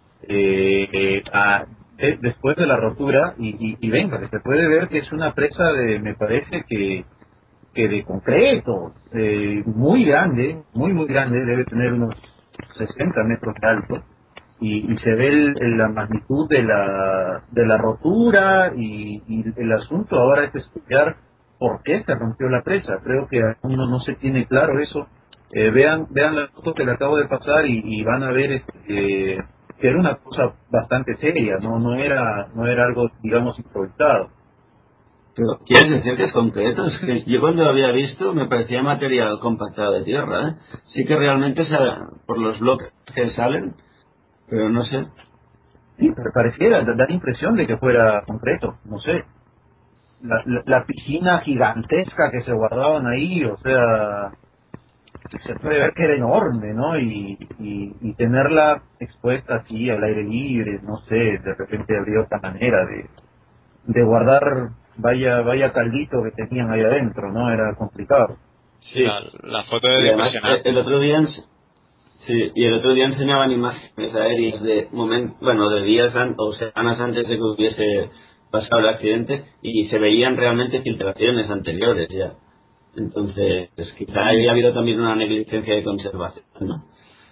después de la rotura y venga, que se puede ver que es una presa me parece que de concreto, muy grande, muy grande, debe tener unos 60 metros de alto, y se ve la magnitud de la rotura y el asunto ahora es estudiar por qué se rompió la presa. Creo que aún no se tiene claro eso. Vean las fotos que le acabo de pasar y van a ver que era una cosa bastante seria, no era algo, digamos, improvisado. Pero, ¿quieres decir que es concreto? Es que yo cuando lo había visto me parecía material compactado de tierra, ¿eh? Sí que realmente por los bloques que salen, pero no sé. Sí, pero pareciera, da la impresión de que fuera concreto, no sé. La piscina gigantesca que se guardaban ahí, o sea, se puede ver que era enorme, ¿no? Y tenerla expuesta así al aire libre, no sé, de repente habría otra manera de guardar vaya caldito que tenían ahí adentro, ¿no? Era complicado. Sí. La foto Y es además, impresionante. el otro día enseñaban imágenes aéreas de días o semanas antes de que hubiese pasado el accidente y se veían realmente filtraciones anteriores ya. Entonces, quizá haya habido también una negligencia de conservación, ¿no?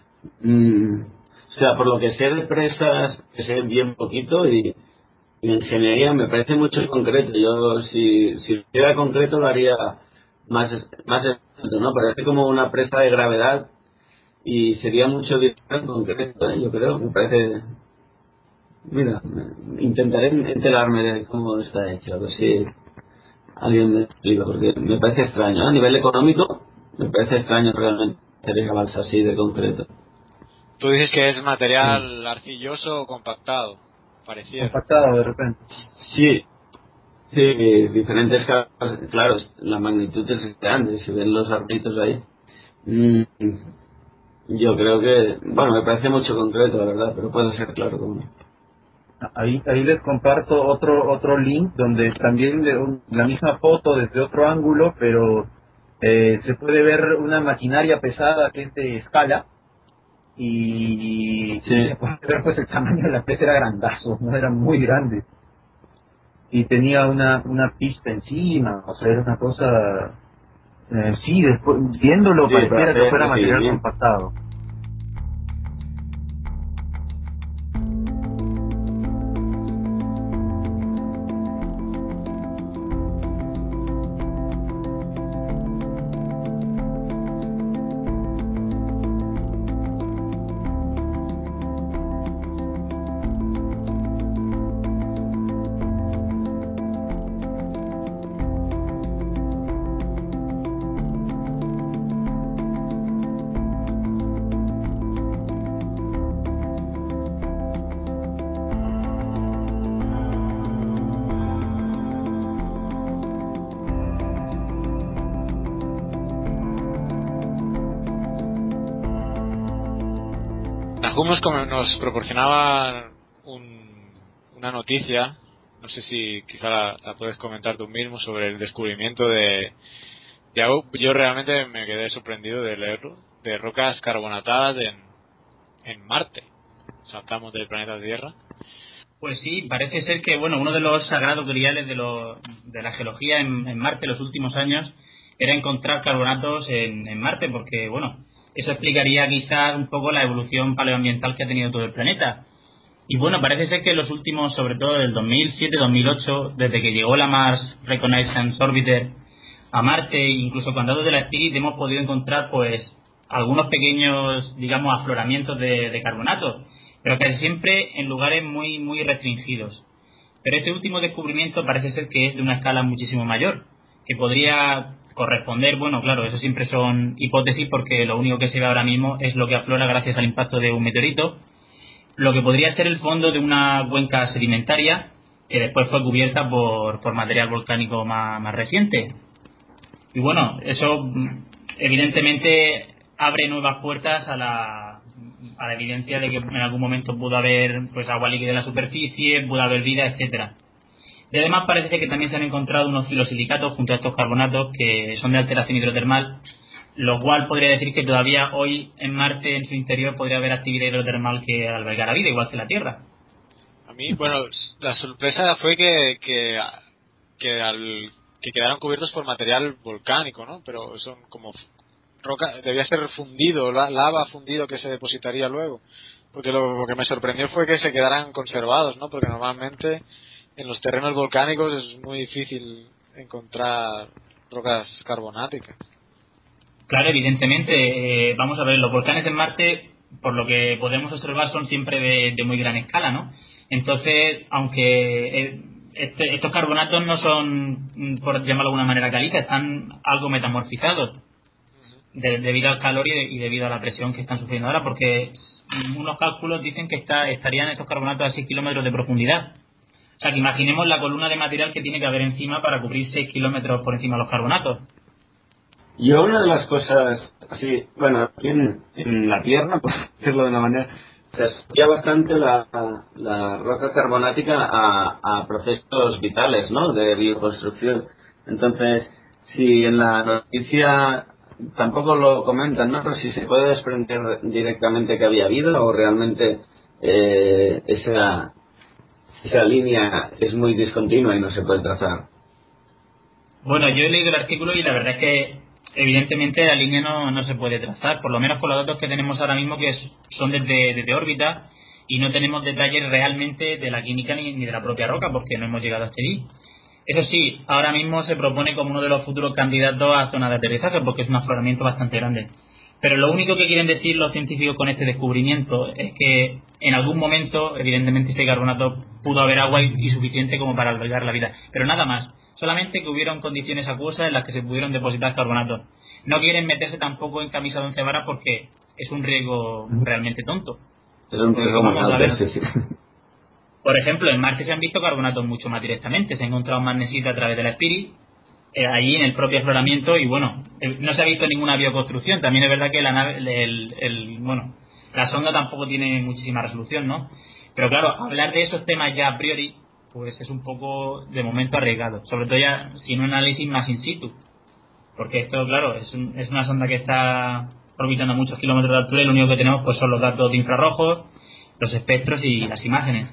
O sea, por lo que sé de presas, que sé bien poquito y ingeniería me parece mucho concreto. Yo, si fuera concreto, lo haría más exacto, ¿no? Parece como una presa de gravedad y sería mucho dinero en concreto, ¿eh? Yo creo, me parece. Mira, intentaré enterarme de cómo está hecho, a ver si alguien me explica, porque me parece extraño, ¿eh? A nivel económico, me parece extraño realmente hacer esa balsa así de concreto. Tú dices que es material arcilloso o compactado, pareciera. Compactado de repente. Sí, diferentes capas, claro, la magnitud es grande, si ven los arbolitos ahí. Yo creo que, bueno, me parece mucho concreto, la verdad, pero puede ser claro como. Ahí les comparto otro link donde también la misma foto desde otro ángulo, pero se puede ver una maquinaria pesada que es de escala y se puede ver pues el tamaño de la presa era grandazo, no era muy grande y tenía una pista encima, o sea, era una cosa, sí, después viéndolo pareciera que fuera material compactado. Como nos proporcionaba una noticia, no sé si quizá la puedes comentar tú mismo, sobre el descubrimiento de algo. Yo realmente me quedé sorprendido de leerlo, de rocas carbonatadas en Marte. Saltamos del planeta Tierra. Pues sí, parece ser que uno de los sagrados griales de la geología en Marte en los últimos años era encontrar carbonatos en Marte, porque eso explicaría quizás un poco la evolución paleoambiental que ha tenido todo el planeta. Y parece ser que en los últimos, sobre todo del 2007-2008, desde que llegó la Mars Reconnaissance Orbiter a Marte, incluso con datos de la Spirit, hemos podido encontrar pues algunos pequeños, digamos, afloramientos de carbonatos. pero casi siempre en lugares muy, muy restringidos. Pero este último descubrimiento parece ser que es de una escala muchísimo mayor, que podría corresponder, bueno, claro, eso siempre son hipótesis porque lo único que se ve ahora mismo es lo que aflora gracias al impacto de un meteorito, lo que podría ser el fondo de una cuenca sedimentaria que después fue cubierta por material volcánico más reciente. Y bueno, eso evidentemente abre nuevas puertas a la evidencia de que en algún momento pudo haber pues agua líquida en la superficie, pudo haber vida, etcétera. Y además parece que también se han encontrado unos filosilicatos junto a estos carbonatos que son de alteración hidrotermal, lo cual podría decir que todavía hoy en Marte, en su interior, podría haber actividad hidrotermal que albergara vida, igual que la Tierra. A mí, bueno, la sorpresa fue que quedaron cubiertos por material volcánico, ¿no? Pero son como roca, debía ser fundido, lava fundido que se depositaría luego. Porque lo que me sorprendió fue que se quedaran conservados, ¿no? Porque normalmente en los terrenos volcánicos es muy difícil encontrar rocas carbonáticas. Claro, evidentemente, vamos a ver, los volcanes en Marte, por lo que podemos observar, son siempre de muy gran escala, ¿no? Entonces, aunque estos carbonatos no son, por llamarlo de alguna manera, caliza, están algo metamorfizados debido al calor y debido a la presión que están sufriendo ahora, porque unos cálculos dicen que estarían estos carbonatos a 6 kilómetros de profundidad. O sea, que imaginemos la columna de material que tiene que haber encima para cubrir 6 kilómetros por encima de los carbonatos. Yo una de las cosas, así, bueno, aquí en la Tierra, por decirlo de una manera, se asocia bastante la roca carbonática a procesos vitales, ¿no?, de bioconstrucción. Entonces, si en la noticia tampoco lo comentan, ¿no?, pero si se puede desprender directamente que había vida o realmente esa línea es muy discontinua y no se puede trazar. Bueno, yo he leído el artículo y la verdad es que evidentemente la línea no se puede trazar, por lo menos con los datos que tenemos ahora mismo, que son desde órbita, y no tenemos detalles realmente de la química ni de la propia roca, porque no hemos llegado hasta allí. Eso sí, ahora mismo se propone como uno de los futuros candidatos a zona de aterrizaje, porque es un afloramiento bastante grande. Pero lo único que quieren decir los científicos con este descubrimiento es que en algún momento, evidentemente, ese carbonato pudo haber agua y suficiente como para albergar la vida, pero nada más. Solamente que hubieron condiciones acuosas en las que se pudieron depositar carbonatos. No quieren meterse tampoco en camisa de once varas porque es un riesgo realmente tonto. Es un riesgo muy alto, sí. Por ejemplo, en Marte se han visto carbonatos mucho más directamente. Se ha encontrado magnesita a través de la Spirit, allí en el propio afloramiento, y bueno, no se ha visto ninguna bioconstrucción. También es verdad que la nave, la sonda tampoco tiene muchísima resolución, ¿no? Pero claro, hablar de esos temas ya a priori pues es un poco de momento arriesgado, sobre todo ya sin un análisis más in situ, porque esto, claro, es una sonda que está orbitando a muchos kilómetros de altura y lo único que tenemos pues son los datos de infrarrojos, los espectros y las imágenes.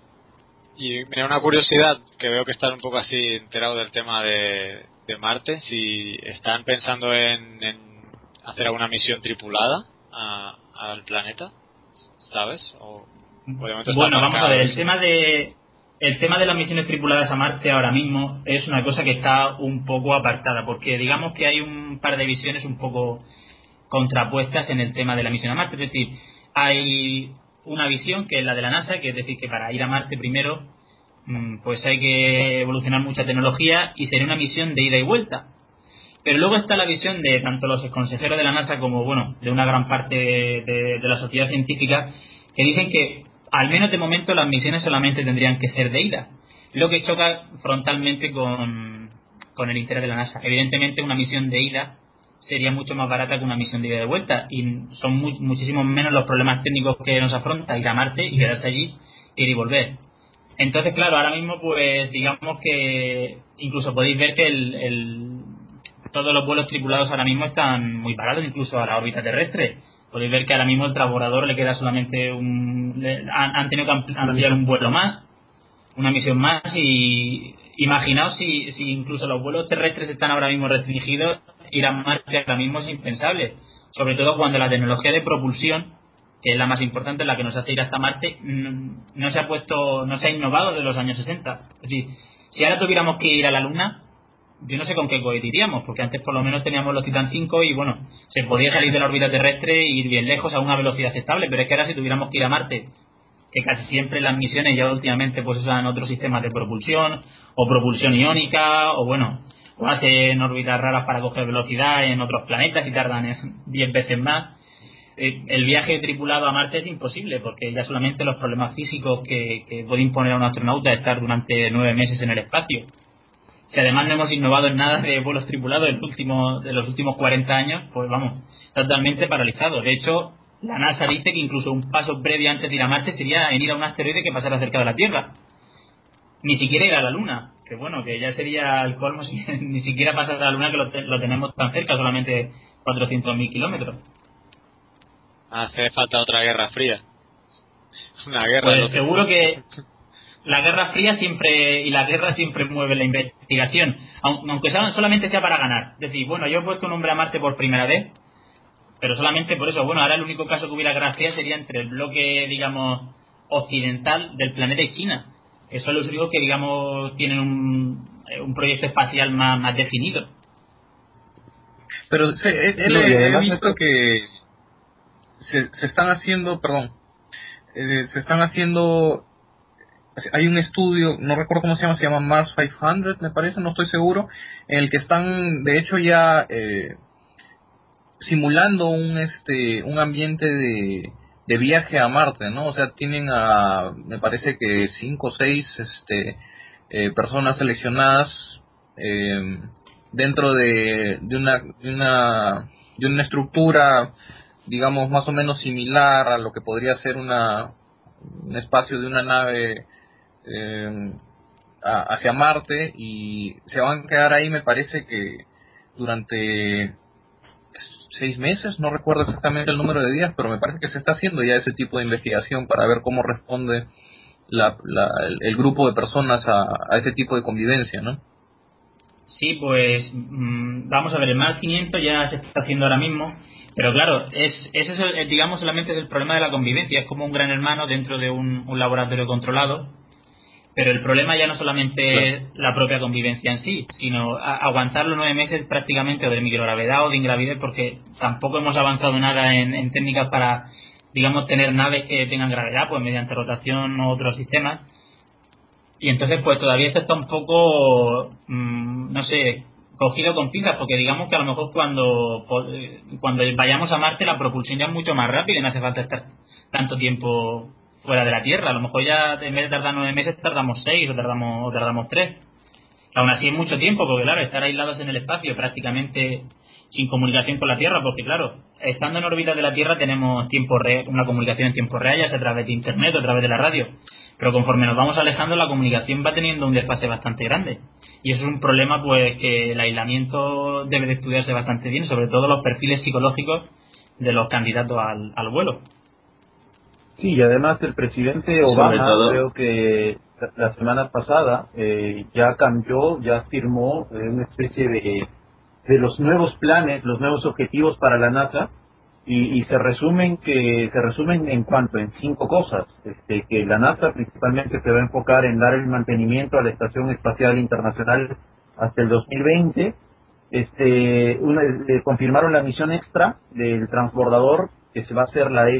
Y mira, una curiosidad, que veo que están un poco así enterado del tema de Marte, si están pensando en hacer alguna misión tripulada al planeta, ¿sabes? Bueno, vamos a ver, el tema de las misiones tripuladas a Marte ahora mismo es una cosa que está un poco apartada, porque digamos que hay un par de visiones un poco contrapuestas en el tema de la misión a Marte. Es decir, hay una visión que es la de la NASA, que es decir, que para ir a Marte primero pues hay que evolucionar mucha tecnología y sería una misión de ida y vuelta. Pero luego está la visión de tanto los consejeros de la NASA como, bueno, de una gran parte de la sociedad científica, que dicen que al menos de momento las misiones solamente tendrían que ser de ida, lo que choca frontalmente con el interés de la NASA. Evidentemente una misión de ida sería mucho más barata que una misión de ida y de vuelta, y son muchísimo menos los problemas técnicos que nos afronta ir a Marte y quedarse allí, ir y volver. Entonces, claro, ahora mismo pues digamos que incluso podéis ver que todos los vuelos tripulados ahora mismo están muy baratos, incluso a la órbita terrestre. Podéis ver que ahora mismo el transbordador le queda solamente han tenido que ampliar un vuelo más, una misión más, y imaginaos si incluso los vuelos terrestres están ahora mismo restringidos, ir a Marte ahora mismo es impensable, sobre todo cuando la tecnología de propulsión, que es la más importante, la que nos hace ir hasta Marte, no se ha innovado desde los años 60. Es decir, si ahora tuviéramos que ir a la Luna, yo no sé con qué cohete iríamos, porque antes por lo menos teníamos los Titan 5 y bueno, se podía salir de la órbita terrestre e ir bien lejos a una velocidad estable, pero es que ahora si tuviéramos que ir a Marte que casi siempre las misiones ya últimamente pues usan otros sistemas de propulsión, o propulsión iónica, o bueno, o hacen órbitas raras para coger velocidad en otros planetas y tardan 10 veces más. El viaje tripulado a Marte es imposible, porque ya solamente los problemas físicos que puede imponer a un astronauta estar durante 9 meses en el espacio. Si además no hemos innovado en nada de vuelos tripulados de los últimos 40 años, pues vamos, totalmente paralizado. De hecho, la NASA dice que incluso un paso previo antes de ir a Marte sería en ir a un asteroide que pasara cerca de la Tierra. Ni siquiera ir a la Luna, que bueno, que ya sería el colmo si ni siquiera pasar a la Luna, que lo tenemos tan cerca, solamente 400.000 kilómetros. Hace falta otra guerra fría. Una guerra. Pues seguro que la guerra fría siempre, y la guerra siempre mueve la investigación, aunque solamente sea para ganar. Es decir, bueno, yo he puesto un hombre a Marte por primera vez, pero solamente por eso. Bueno, ahora el único caso que hubiera guerra fría sería entre el bloque, digamos, occidental del planeta y China, que son los únicos que, digamos, tienen un proyecto espacial más definido. Pero he visto que se están haciendo, hay un estudio, no recuerdo cómo se llama Mars 500, me parece, no estoy seguro, en el que están, de hecho, ya simulando un ambiente de viaje a Marte, ¿no? O sea, tienen me parece que 5 o 6 personas seleccionadas dentro de una estructura, digamos, más o menos similar a lo que podría ser un espacio de una nave hacia Marte, y se van a quedar ahí, me parece que durante 6 meses, no recuerdo exactamente el número de días, pero me parece que se está haciendo ya ese tipo de investigación para ver cómo responde el grupo de personas a ese tipo de convivencia, ¿no? Sí, pues vamos a ver, el Mars 500 ya se está haciendo ahora mismo, pero claro, ese es digamos, solamente es el problema de la convivencia, es como un gran hermano dentro de un laboratorio controlado, pero el problema ya no solamente es la propia convivencia en sí, sino aguantar los 9 meses prácticamente o de microgravedad o de ingravidez, porque tampoco hemos avanzado nada en técnicas para, digamos, tener naves que tengan gravedad, pues mediante rotación u otros sistemas. Y entonces pues todavía esto está un poco, no sé, cogido con pinzas, porque digamos que a lo mejor cuando vayamos a Marte la propulsión ya es mucho más rápida y no hace falta estar tanto tiempo fuera de la Tierra. A lo mejor ya en vez de tardar 9 meses tardamos 6 o tardamos 3. Aún así es mucho tiempo, porque claro, estar aislados en el espacio prácticamente sin comunicación con la Tierra, porque claro, estando en órbita de la Tierra tenemos una comunicación en tiempo real, ya sea a través de Internet o a través de la radio. Pero conforme nos vamos alejando, la comunicación va teniendo un desfase bastante grande. Y eso es un problema, pues, que el aislamiento debe de estudiarse bastante bien, sobre todo los perfiles psicológicos de los candidatos al vuelo. Sí, y además el presidente Obama, creo que la semana pasada, ya firmó una especie de los nuevos planes, los nuevos objetivos para la NASA, y se resumen en cuanto en 5 cosas. Que la NASA principalmente se va a enfocar en dar el mantenimiento a la Estación Espacial Internacional hasta el 2020. Confirmaron la misión extra del transbordador, que se va a hacer la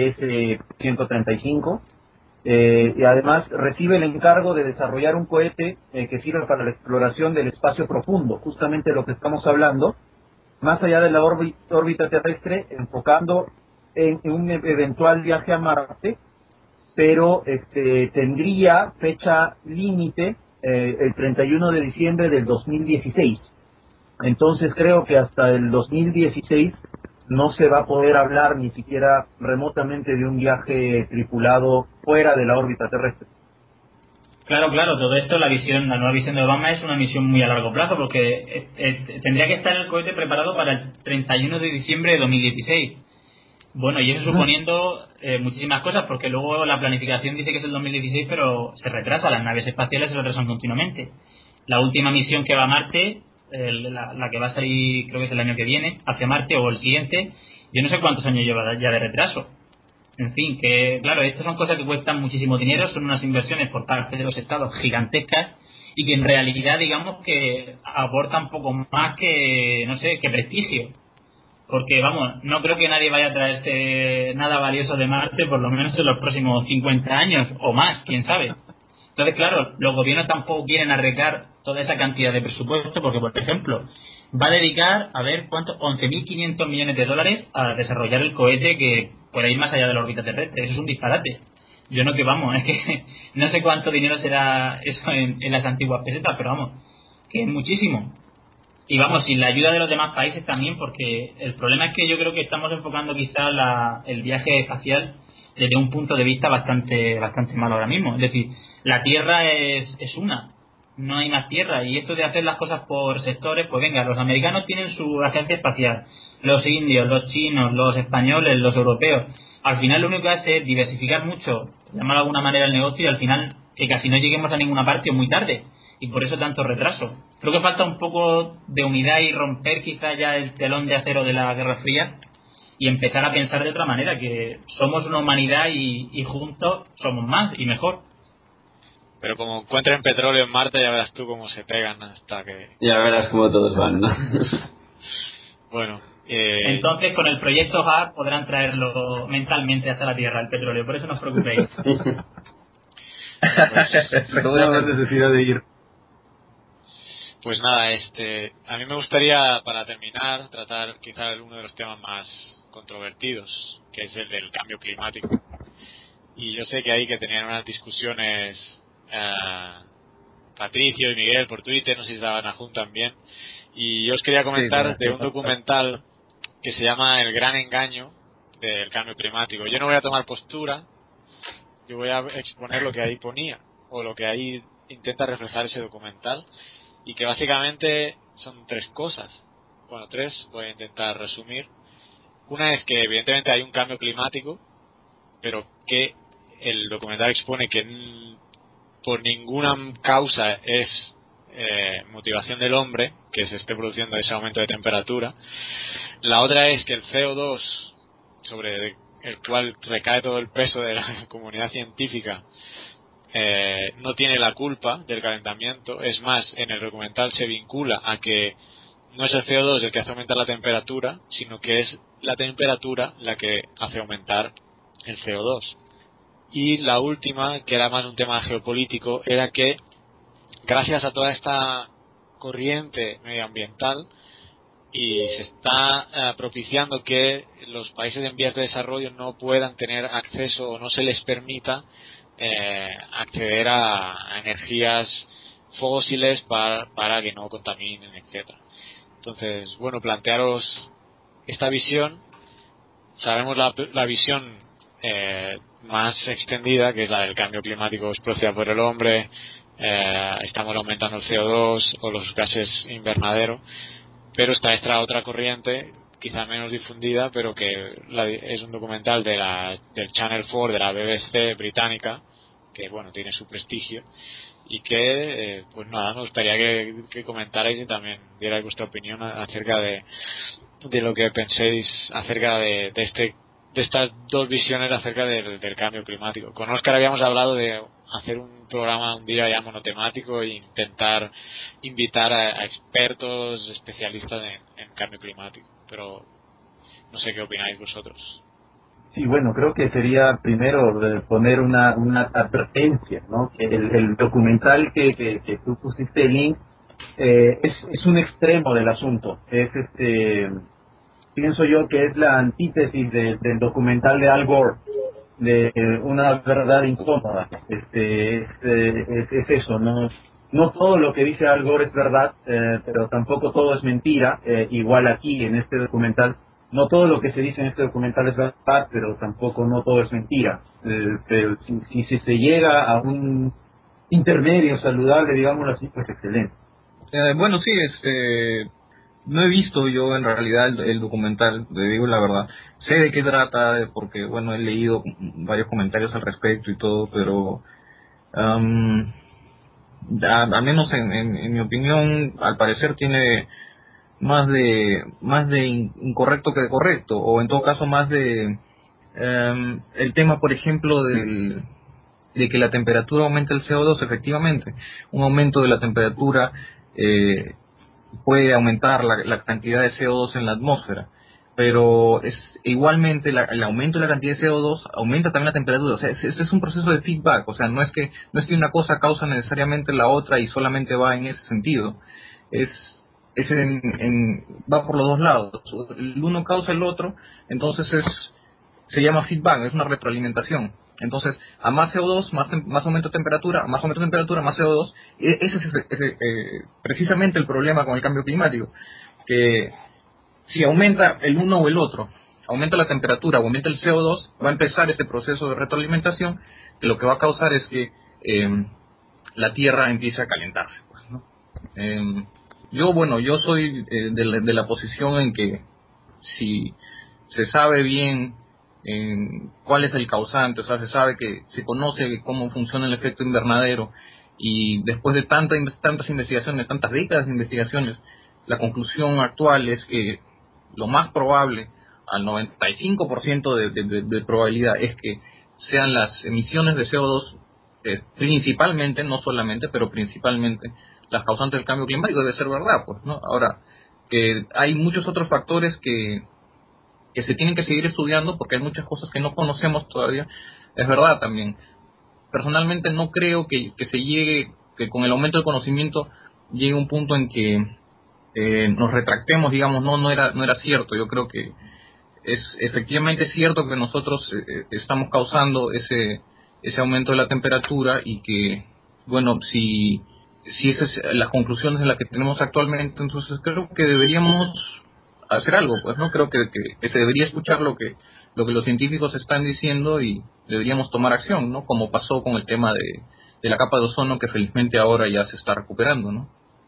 STS-135, y además recibe el encargo de desarrollar un cohete que sirva para la exploración del espacio profundo, justamente lo que estamos hablando, más allá de la órbita terrestre, enfocando en un eventual viaje a Marte, pero tendría fecha límite el 31 de diciembre del 2016. Entonces creo que hasta el 2016 no se va a poder hablar ni siquiera remotamente de un viaje tripulado fuera de la órbita terrestre. Claro, todo esto, la nueva visión de Obama es una misión muy a largo plazo, porque tendría que estar el cohete preparado para el 31 de diciembre de 2016. Bueno, y eso suponiendo muchísimas cosas, porque luego la planificación dice que es el 2016, pero se retrasa, las naves espaciales se retrasan continuamente. La última misión que va a Marte, la que va a salir, creo que es el año que viene, hacia Marte o el siguiente, yo no sé cuántos años lleva ya de retraso. En fin, que claro, estas son cosas que cuestan muchísimo dinero, son unas inversiones por parte de los estados gigantescas y que en realidad, digamos, que aportan poco más que, no sé, que prestigio. porque vamos, no creo que nadie vaya a traerse nada valioso de Marte, por lo menos en los próximos 50 años o más, quién sabe. Entonces, claro, los gobiernos tampoco quieren arreglar toda esa cantidad de presupuesto, porque, por ejemplo, va a dedicar, a ver, ¿cuánto? 11.500 millones de dólares a desarrollar el cohete que pueda ir más allá de la órbita terrestre. Eso es un disparate. Yo no que vamos, es que no sé cuánto dinero será eso en las antiguas pesetas, pero vamos, que es muchísimo. Y vamos, sin la ayuda de los demás países también, porque el problema es que yo creo que estamos enfocando quizá el viaje espacial desde un punto de vista bastante malo ahora mismo. Es decir, la Tierra es una, no hay más Tierra, y esto de hacer las cosas por sectores, pues venga, los americanos tienen su agencia espacial, los indios, los chinos, los españoles, los europeos. Al final lo único que hace es diversificar mucho, llamar de alguna manera el negocio, y al final que casi no lleguemos a ninguna parte o muy tarde, y por eso tanto retraso. Creo que falta un poco de unidad y romper quizá ya el telón de acero de la Guerra Fría y empezar a pensar de otra manera, que somos una humanidad y juntos somos más y mejor. Pero como encuentren petróleo en Marte, ya verás tú cómo se pegan hasta que... Ya verás cómo todos van, ¿no? Bueno, entonces con el proyecto HAR podrán traerlo mentalmente hasta la Tierra, el petróleo, por eso no os preocupéis. No voy a haber necesidad de ir. Pues nada, a mí me gustaría, para terminar, tratar quizá uno de los temas más controvertidos, que es el del cambio climático. Y yo sé que ahí que tenían unas discusiones Patricio y Miguel por Twitter, no sé si estaban a Jun también, y yo os quería comentar de un documental que se llama El gran engaño del cambio climático. Yo no voy a tomar postura, yo voy a exponer lo que ahí ponía, o lo que ahí intenta reflejar ese documental, y que básicamente son tres cosas. Bueno, tres, voy a intentar resumir. Una es que evidentemente hay un cambio climático, pero que el documental expone que por ninguna causa es motivación del hombre que se esté produciendo ese aumento de temperatura. La otra es que el CO2, sobre el cual recae todo el peso de la comunidad científica, no tiene la culpa del calentamiento. Es más, en el documental se vincula a que no es el CO2 el que hace aumentar la temperatura, sino que es la temperatura la que hace aumentar el CO2. Y la última, que era más un tema geopolítico, era que gracias a toda esta corriente medioambiental y se está propiciando que los países en vías de desarrollo no puedan tener acceso o no se les permita acceder a energías fósiles para que no contaminen, etcétera. Entonces, bueno, plantearos esta visión. Sabemos la visión más extendida, que es la del cambio climático es producido por el hombre, estamos aumentando el CO2 o los gases invernadero, pero está esta otra corriente, quizá menos difundida, pero que es un documental del Channel 4 de la BBC británica, que bueno, tiene su prestigio, y que pues nada, me gustaría que comentarais y también dierais vuestra opinión acerca de lo que penséis acerca de estas dos visiones acerca del cambio climático. Con Óscar habíamos hablado de hacer un programa un día ya monotemático e intentar invitar a expertos, especialistas en cambio climático, pero no sé qué opináis vosotros. Sí, bueno, creo que sería primero poner una advertencia, ¿no? Que el documental que tú pusiste el link es un extremo del asunto. Pienso yo que es la antítesis del documental de Al Gore, de una verdad incómoda. Es eso, no todo lo que dice Al Gore es verdad, pero tampoco todo es mentira. Igual aquí en este documental, no todo lo que se dice en este documental es verdad, pero tampoco no todo es mentira. Pero si se llega a un intermedio saludable, digámoslo así, pues excelente. Bueno, sí, no he visto yo en realidad el documental, le digo la verdad. Sé de qué trata, porque bueno, he leído varios comentarios al respecto y todo, pero al menos en mi opinión, al parecer tiene más de incorrecto que de correcto, o en todo caso más de el tema, por ejemplo, de que la temperatura aumenta el CO2. Efectivamente, un aumento de la temperatura puede aumentar la cantidad de CO2 en la atmósfera, pero es igualmente el aumento de la cantidad de CO2 aumenta también la temperatura. O sea, este es un proceso de feedback. O sea, no es que una cosa causa necesariamente la otra y solamente va en ese sentido. Es va por los dos lados. El uno causa el otro, entonces se llama feedback, es una retroalimentación. Entonces, a más CO2, más aumento de temperatura, a más aumento de temperatura, más CO2. Ese es precisamente el problema con el cambio climático, que si aumenta el uno o el otro, aumenta la temperatura o aumenta el CO2, va a empezar este proceso de retroalimentación, que lo que va a causar es que la Tierra empiece a calentarse, pues, ¿no? Yo soy de la posición en que si se sabe bien cuál es el causante, o sea, se conoce cómo funciona el efecto invernadero, y después de tantas investigaciones, tantas décadas de investigaciones, la conclusión actual es que lo más probable, al 95% de probabilidad, es que sean las emisiones de CO2, principalmente, no solamente, pero principalmente, las causantes del cambio climático. Debe ser verdad, pues, ¿no? Ahora, que hay muchos otros factores que se tienen que seguir estudiando, porque hay muchas cosas que no conocemos todavía, es verdad también. Personalmente no creo que que con el aumento del conocimiento llegue un punto en que nos retractemos, digamos, no era cierto. Yo creo que es efectivamente cierto que nosotros estamos causando ese aumento de la temperatura, y que, bueno, si esas es las conclusiones en las que tenemos actualmente, entonces creo que deberíamos hacer algo, pues, ¿no? Creo que se debería escuchar lo que los científicos están diciendo, y deberíamos tomar acción, ¿no? Como pasó con el tema de la capa de ozono, que felizmente ahora ya se está recuperando, ¿no?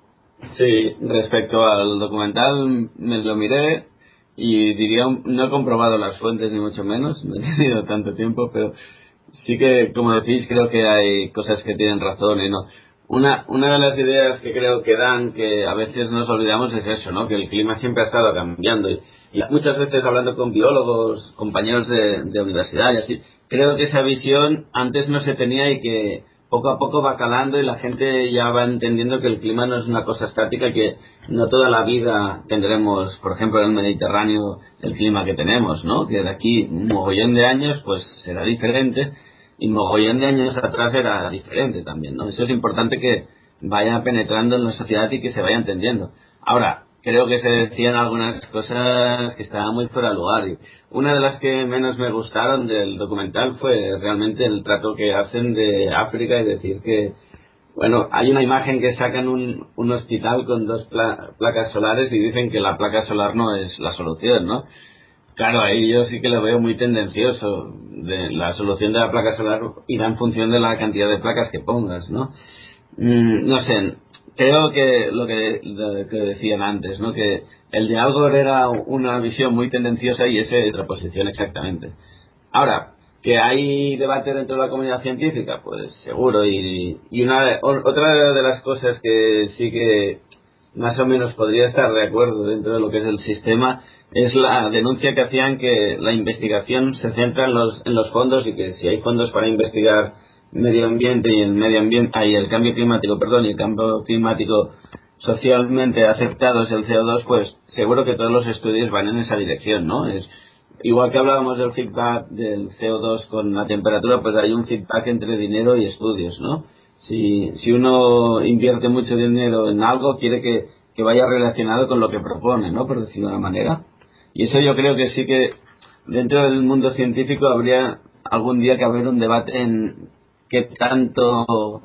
Sí, respecto al documental, me lo miré y diría, no he comprobado las fuentes ni mucho menos, no he tenido tanto tiempo, pero sí que, como decís, creo que hay cosas que tienen razón y no. Una de las ideas que creo que dan, que a veces nos olvidamos, es eso, ¿no? Que el clima siempre ha estado cambiando, y muchas veces hablando con biólogos, compañeros de universidad y así, creo que esa visión antes no se tenía, y que poco a poco va calando, y la gente ya va entendiendo que el clima no es una cosa estática, que no toda la vida tendremos, por ejemplo, en el Mediterráneo, el clima que tenemos, ¿no? Que de aquí un mogollón de años pues será diferente, y mogollón de años atrás era diferente también, ¿no? Eso es importante, que vaya penetrando en la sociedad y que se vaya entendiendo. Ahora, creo que se decían algunas cosas que estaban muy fuera de lugar, y una de las que menos me gustaron del documental fue realmente el trato que hacen de África, y decir que, bueno, hay una imagen que sacan un hospital con dos placas solares, y dicen que la placa solar no es la solución, ¿no? Claro, ahí yo sí que lo veo muy tendencioso. La solución de la placa solar irá en función de la cantidad de placas que pongas, ¿no? No sé, creo que lo que decían antes, ¿no? Que el de Al Gore era una visión muy tendenciosa, y esa es otra posición exactamente. Ahora, que hay debate dentro de la comunidad científica, pues seguro, y otra de las cosas que sí que más o menos podría estar de acuerdo dentro de lo que es el sistema, es la denuncia que hacían, que la investigación se centra en los fondos, y que si hay fondos para investigar medio ambiente y el cambio climático, y el cambio climático socialmente aceptado es el CO2, pues seguro que todos los estudios van en esa dirección, ¿no? Es igual que hablábamos del feedback del CO2 con la temperatura, pues hay un feedback entre dinero y estudios, ¿no? Si uno invierte mucho dinero en algo, quiere que vaya relacionado con lo que propone, ¿no? Por decirlo de una manera. Y eso yo creo que sí que dentro del mundo científico habría algún día que haber un debate en qué tanto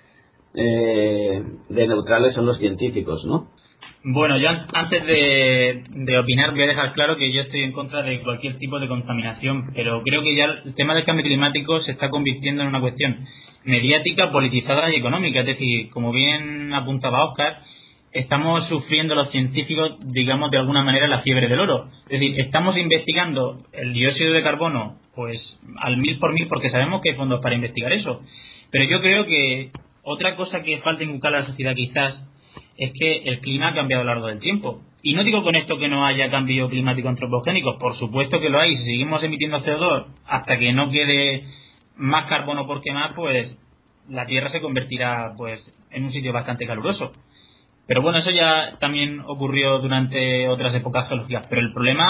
de neutrales son los científicos, ¿no? Bueno, yo antes de opinar voy a dejar claro que yo estoy en contra de cualquier tipo de contaminación, pero creo que ya el tema del cambio climático se está convirtiendo en una cuestión mediática, politizada y económica. Es decir, como bien apuntaba Óscar, estamos sufriendo los científicos, digamos, de alguna manera la fiebre del oro. Es decir, estamos investigando el dióxido de carbono pues al 1000 por 1000, porque sabemos que hay fondos para investigar eso. Pero yo creo que otra cosa que falta inculcar a la sociedad quizás es que el clima ha cambiado a lo largo del tiempo. Y no digo con esto que no haya cambio climático antropogénico, por supuesto que lo hay. Si seguimos emitiendo CO2 hasta que no quede más carbono por quemar, pues la Tierra se convertirá pues en un sitio bastante caluroso. Pero bueno, eso ya también ocurrió durante otras épocas geológicas. Pero el problema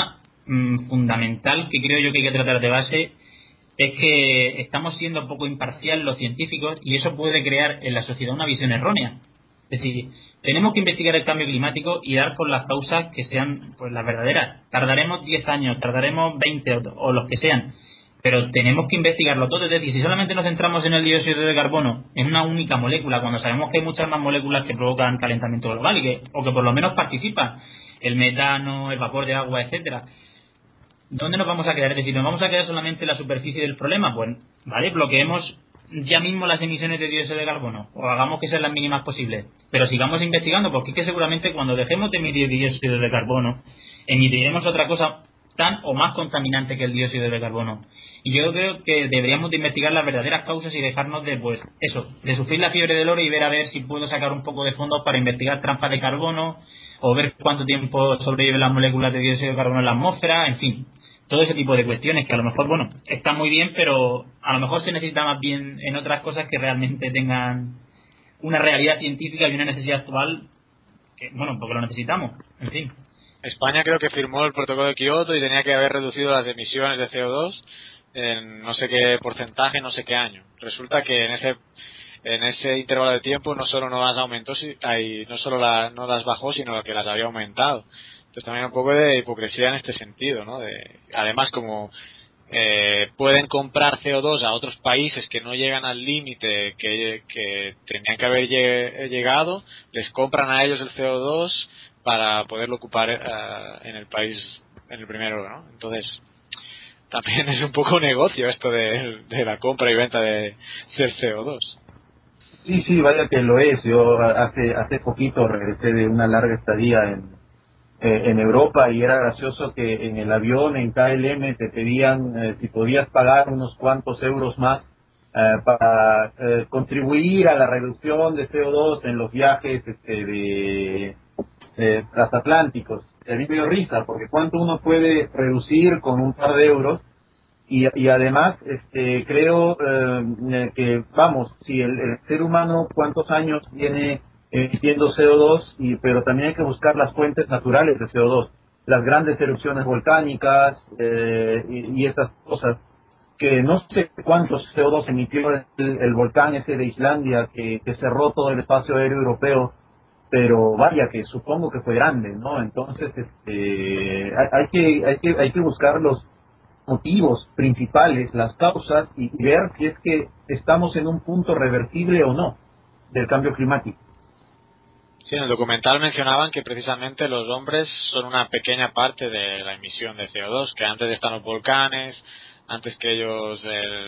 fundamental que creo yo que hay que tratar de base es que estamos siendo poco imparcial los científicos y eso puede crear en la sociedad una visión errónea. Es decir, tenemos que investigar el cambio climático y dar con las causas que sean pues las verdaderas. Tardaremos 10 años, tardaremos 20 o los que sean, pero tenemos que investigarlo todo. Es decir, si solamente nos centramos en el dióxido de carbono, en una única molécula, cuando sabemos que hay muchas más moléculas que provocan calentamiento global o que por lo menos participan, el metano, el vapor de agua, etcétera. ¿Dónde nos vamos a quedar? Es decir, ¿nos vamos a quedar solamente en la superficie del problema? Pues, vale, bloqueemos ya mismo las emisiones de dióxido de carbono o hagamos que sean las mínimas posibles. Pero sigamos investigando, porque es que seguramente cuando dejemos de emitir dióxido de carbono, emitiremos otra cosa tan o más contaminante que el dióxido de carbono. Y yo creo que deberíamos de investigar las verdaderas causas y dejarnos de, pues, eso, de sufrir la fiebre del oro y ver a ver si puedo sacar un poco de fondos para investigar trampas de carbono o ver cuánto tiempo sobreviven las moléculas de dióxido de carbono en la atmósfera, en fin. Todo ese tipo de cuestiones que a lo mejor, bueno, está muy bien, pero a lo mejor se necesita más bien en otras cosas que realmente tengan una realidad científica y una necesidad actual, que, bueno, porque lo necesitamos, en fin. España creo que firmó el protocolo de Kioto y tenía que haber reducido las emisiones de CO2 en no sé qué porcentaje, no sé qué año. Resulta que en ese intervalo de tiempo no solo no las aumentó, no solo no las bajó, sino que las había aumentado. Entonces también un poco de hipocresía en este sentido, ¿no? Además, como pueden comprar CO2 a otros países que no llegan al límite que tenían que haber llegado, les compran a ellos el CO2 para poderlo ocupar en el país, en el primero, ¿no? Entonces también es un poco negocio esto de la compra y venta del CO2. Sí, vaya que lo es. Yo hace poquito regresé de una larga estadía en Europa y era gracioso que en el avión, en KLM, te pedían si podías pagar unos cuantos euros más para contribuir a la reducción de CO2 en los viajes transatlánticos. A mí me dio risa, porque cuánto uno puede reducir con un par de euros. Y además creo que, vamos, si el ser humano cuántos años viene emitiendo CO2, pero también hay que buscar las fuentes naturales de CO2, las grandes erupciones volcánicas y esas cosas, que no sé cuántos CO2 emitió el volcán ese de Islandia que cerró todo el espacio aéreo europeo, pero vaya que supongo que fue grande, ¿no? Entonces hay que buscar los motivos principales, las causas, y ver si es que estamos en un punto reversible o no del cambio climático. Sí, en el documental mencionaban que precisamente los hombres son una pequeña parte de la emisión de CO2, que antes están los volcanes, antes que ellos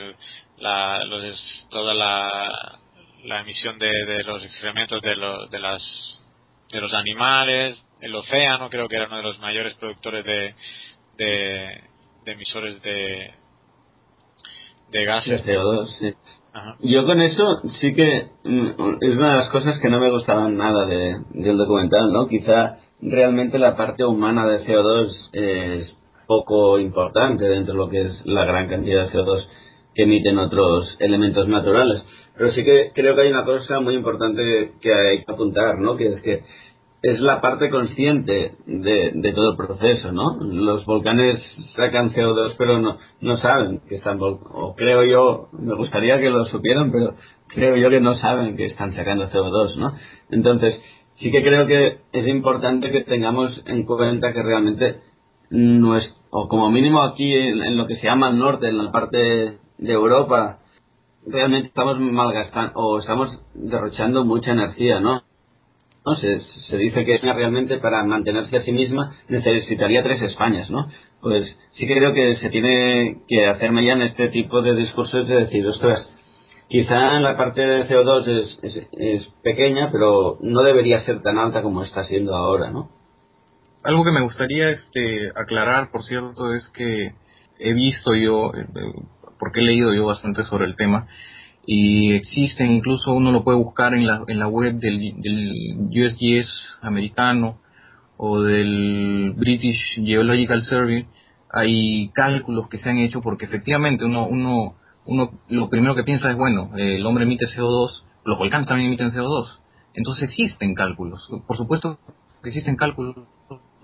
toda la emisión de los excrementos de los animales, el océano creo que era uno de los mayores productores de emisores de gases. De CO2, sí. Ajá. Yo con eso sí que es una de las cosas que no me gustaban nada del documental, ¿no? Quizá realmente la parte humana de CO2 es poco importante dentro de lo que es la gran cantidad de CO2 que emiten otros elementos naturales. Pero sí que creo que hay una cosa muy importante que hay que apuntar, ¿no? Que es que es la parte consciente de todo el proceso, ¿no? Los volcanes sacan CO2, pero no saben que están, o creo yo, me gustaría que lo supieran, pero creo yo que no saben que están sacando CO2, ¿no? Entonces, sí que creo que es importante que tengamos en cuenta que realmente o como mínimo aquí en lo que se llama el norte, en la parte de Europa, realmente estamos malgastando o estamos derrochando mucha energía, ¿no? No, se dice que realmente para mantenerse a sí misma necesitaría 3 Españas, ¿no? Pues sí que creo que se tiene que hacerme ya en este tipo de discursos de decir, ostras, quizá la parte de CO2 es pequeña, pero no debería ser tan alta como está siendo ahora, ¿no? Algo que me gustaría aclarar, por cierto, es que he visto yo, porque he leído yo bastante sobre el tema, y existen, incluso uno lo puede buscar en la web del USGS americano o del British Geological Survey. Hay cálculos que se han hecho porque efectivamente uno lo primero que piensa es, bueno, el hombre emite CO2, los volcanes también emiten CO2, entonces existen cálculos, por supuesto que existen cálculos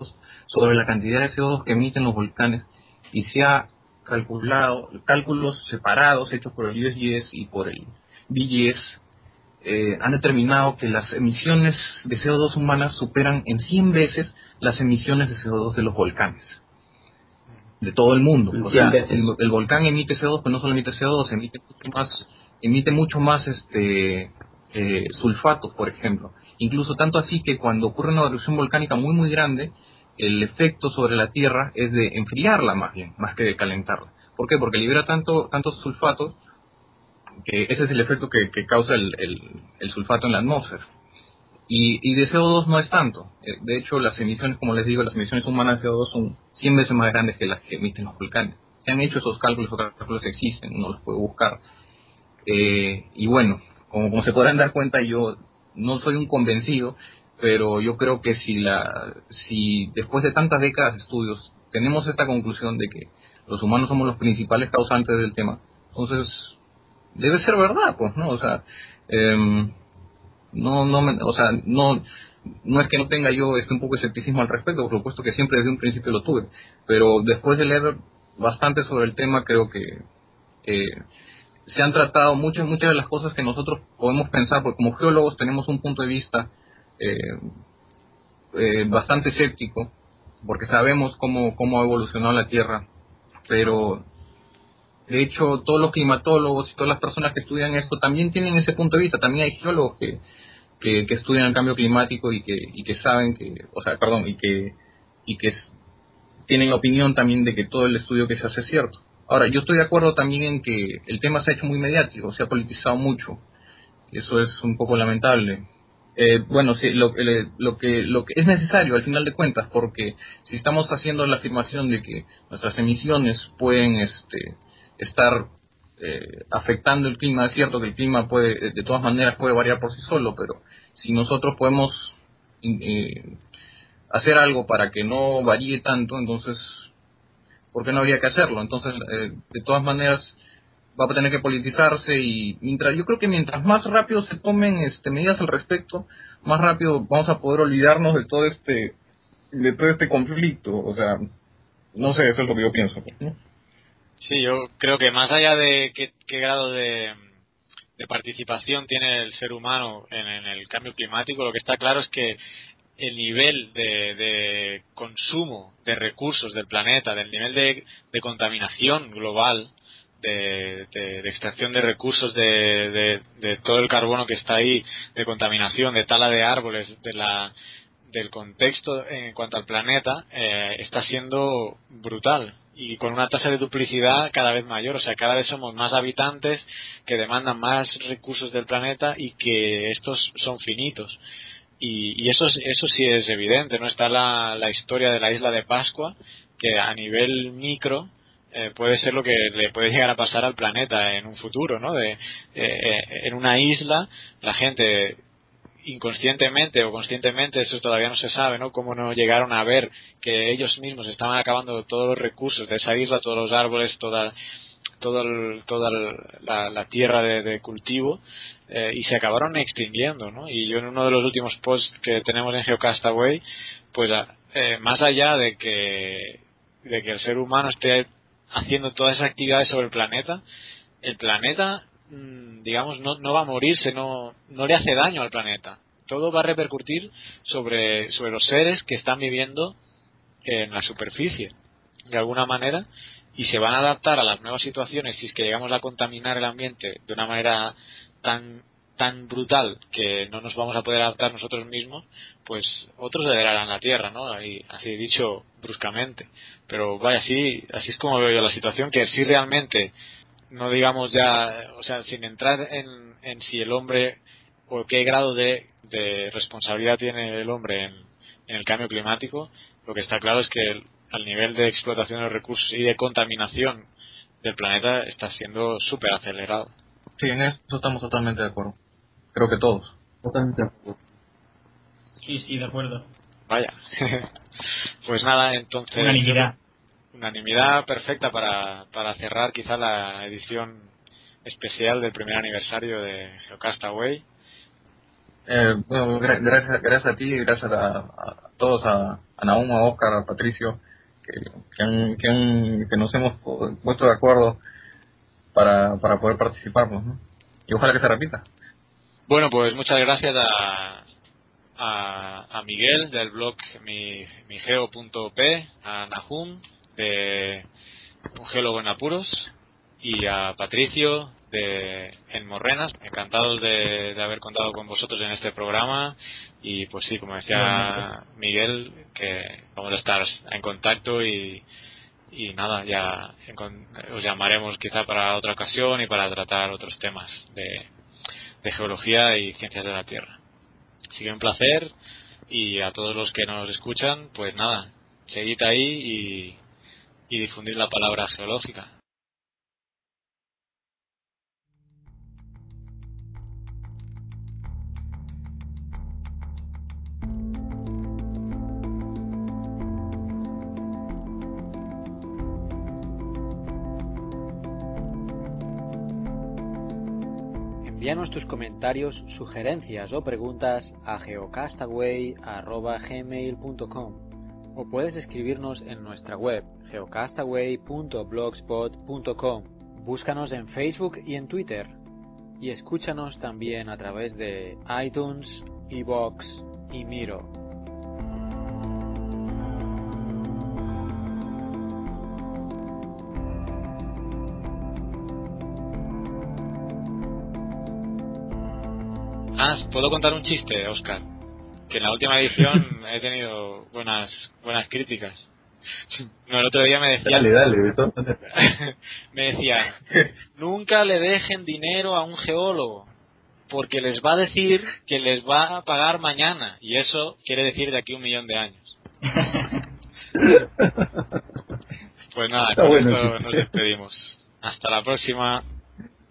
sobre la cantidad de CO2 que emiten los volcanes y se ha calculado, cálculos separados hechos por el USGS y por el BGS, han determinado que las emisiones de CO2 humanas superan en 100 veces las emisiones de CO2 de los volcanes de todo el mundo. O sea, el volcán emite CO2, pero no solo emite CO2, emite mucho más sulfatos, por ejemplo. Incluso tanto así que cuando ocurre una erupción volcánica muy muy grande, el efecto sobre la Tierra es de enfriarla más bien, más que de calentarla. ¿Por qué? Porque libera tantos sulfatos, que ese es el efecto que causa el sulfato en la atmósfera. Y de CO2 no es tanto. De hecho, las emisiones, como les digo, las emisiones humanas de CO2 son 100 veces más grandes que las que emiten los volcanes. Se han hecho esos cálculos, los cálculos existen, uno los puede buscar. Y bueno, como se podrán dar cuenta, yo no soy un convencido, pero yo creo que si después de tantas décadas de estudios tenemos esta conclusión de que los humanos somos los principales causantes del tema, entonces debe ser verdad, pues, ¿no? O sea, no es que no tenga yo un poco de escepticismo al respecto, por supuesto que siempre desde un principio lo tuve, pero después de leer bastante sobre el tema creo que se han tratado muchas de las cosas que nosotros podemos pensar, porque como geólogos tenemos un punto de vista bastante escéptico, porque sabemos cómo ha evolucionado la Tierra, pero de hecho todos los climatólogos y todas las personas que estudian esto también tienen ese punto de vista. También hay geólogos que estudian el cambio climático y que saben y que tienen la opinión también de que todo el estudio que se hace es cierto. Ahora, yo estoy de acuerdo también en que el tema se ha hecho muy mediático, se ha politizado mucho. Eso es un poco lamentable. Bueno, sí, lo que es necesario al final de cuentas, porque si estamos haciendo la afirmación de que nuestras emisiones pueden estar afectando el clima, es cierto que el clima de todas maneras puede variar por sí solo, pero si nosotros podemos hacer algo para que no varíe tanto, entonces ¿por qué no habría que hacerlo? Entonces, de todas maneras, va a tener que politizarse y yo creo que mientras más rápido se tomen medidas al respecto, más rápido vamos a poder olvidarnos de todo este conflicto. O sea, no sé, eso es lo que yo pienso, ¿no? Sí, yo creo que más allá de qué grado de participación tiene el ser humano en el cambio climático, lo que está claro es que el nivel de consumo de recursos del planeta, del nivel de contaminación global, de extracción de recursos, de todo el carbono que está ahí, de contaminación, de tala de árboles, del contexto en cuanto al planeta, está siendo brutal y con una tasa de duplicidad cada vez mayor. O sea, cada vez somos más habitantes que demandan más recursos del planeta y que estos son finitos. Y eso sí es evidente, ¿no? Está la historia de la isla de Pascua, que a nivel micro puede ser lo que le puede llegar a pasar al planeta en un futuro, ¿no? En una isla, la gente inconscientemente o conscientemente, eso todavía no se sabe, ¿no? Cómo no llegaron a ver que ellos mismos estaban acabando todos los recursos de esa isla, todos los árboles, toda la tierra de cultivo, y se acabaron extinguiendo, ¿no? Y yo en uno de los últimos posts que tenemos en GeoCastaway, pues más allá de que el ser humano esté haciendo todas esas actividades sobre el planeta digamos no va a morirse, no le hace daño al planeta. Todo va a repercutir sobre los seres que están viviendo en la superficie de alguna manera, y se van a adaptar a las nuevas situaciones. Si es que llegamos a contaminar el ambiente de una manera tan brutal que no nos vamos a poder adaptar nosotros mismos, pues otros heredarán la tierra, ¿no? Y así dicho bruscamente, pero vaya, así es como veo yo la situación, que si realmente no digamos ya, o sea, sin entrar en si el hombre o qué grado de responsabilidad tiene el hombre en el cambio climático, lo que está claro es que al nivel de explotación de los recursos y de contaminación del planeta está siendo súper acelerado. Sí, en eso estamos totalmente de acuerdo. Creo que todos. Totalmente de acuerdo. Sí, de acuerdo. Vaya. Pues nada, entonces... Unanimidad perfecta para cerrar quizá la edición especial del primer aniversario de GeoCastaway. Bueno, gracias a ti, gracias a todos, a Nahum, a Oscar, a Patricio, que nos hemos puesto de acuerdo para poder participar, pues, ¿no? Y ojalá que se repita. Bueno, pues muchas gracias a Miguel del blog migeo.p, a Nahum de Un Geólogo en Apuros y a Patricio en Morrenas. Encantados de haber contado con vosotros en este programa y pues sí, como decía Miguel, que vamos a estar en contacto y nada, ya os llamaremos quizá para otra ocasión y para tratar otros temas de geología y ciencias de la Tierra. Así que un placer, y a todos los que nos escuchan, pues nada, seguid ahí y difundir la palabra geológica. Envíanos tus comentarios, sugerencias o preguntas a geocastaway@gmail.com o puedes escribirnos en nuestra web geocastaway.blogspot.com. Búscanos en Facebook y en Twitter y escúchanos también a través de iTunes, iVoox y Miro. ¿Puedo contar un chiste, Oscar? Que en la última edición he tenido buenas críticas. No, el otro día me decían... Dale, me decían, nunca le dejen dinero a un geólogo, porque les va a decir que les va a pagar mañana, y eso quiere decir de aquí 1.000.000 de años. Pues nada, con esto nos despedimos. Hasta la próxima.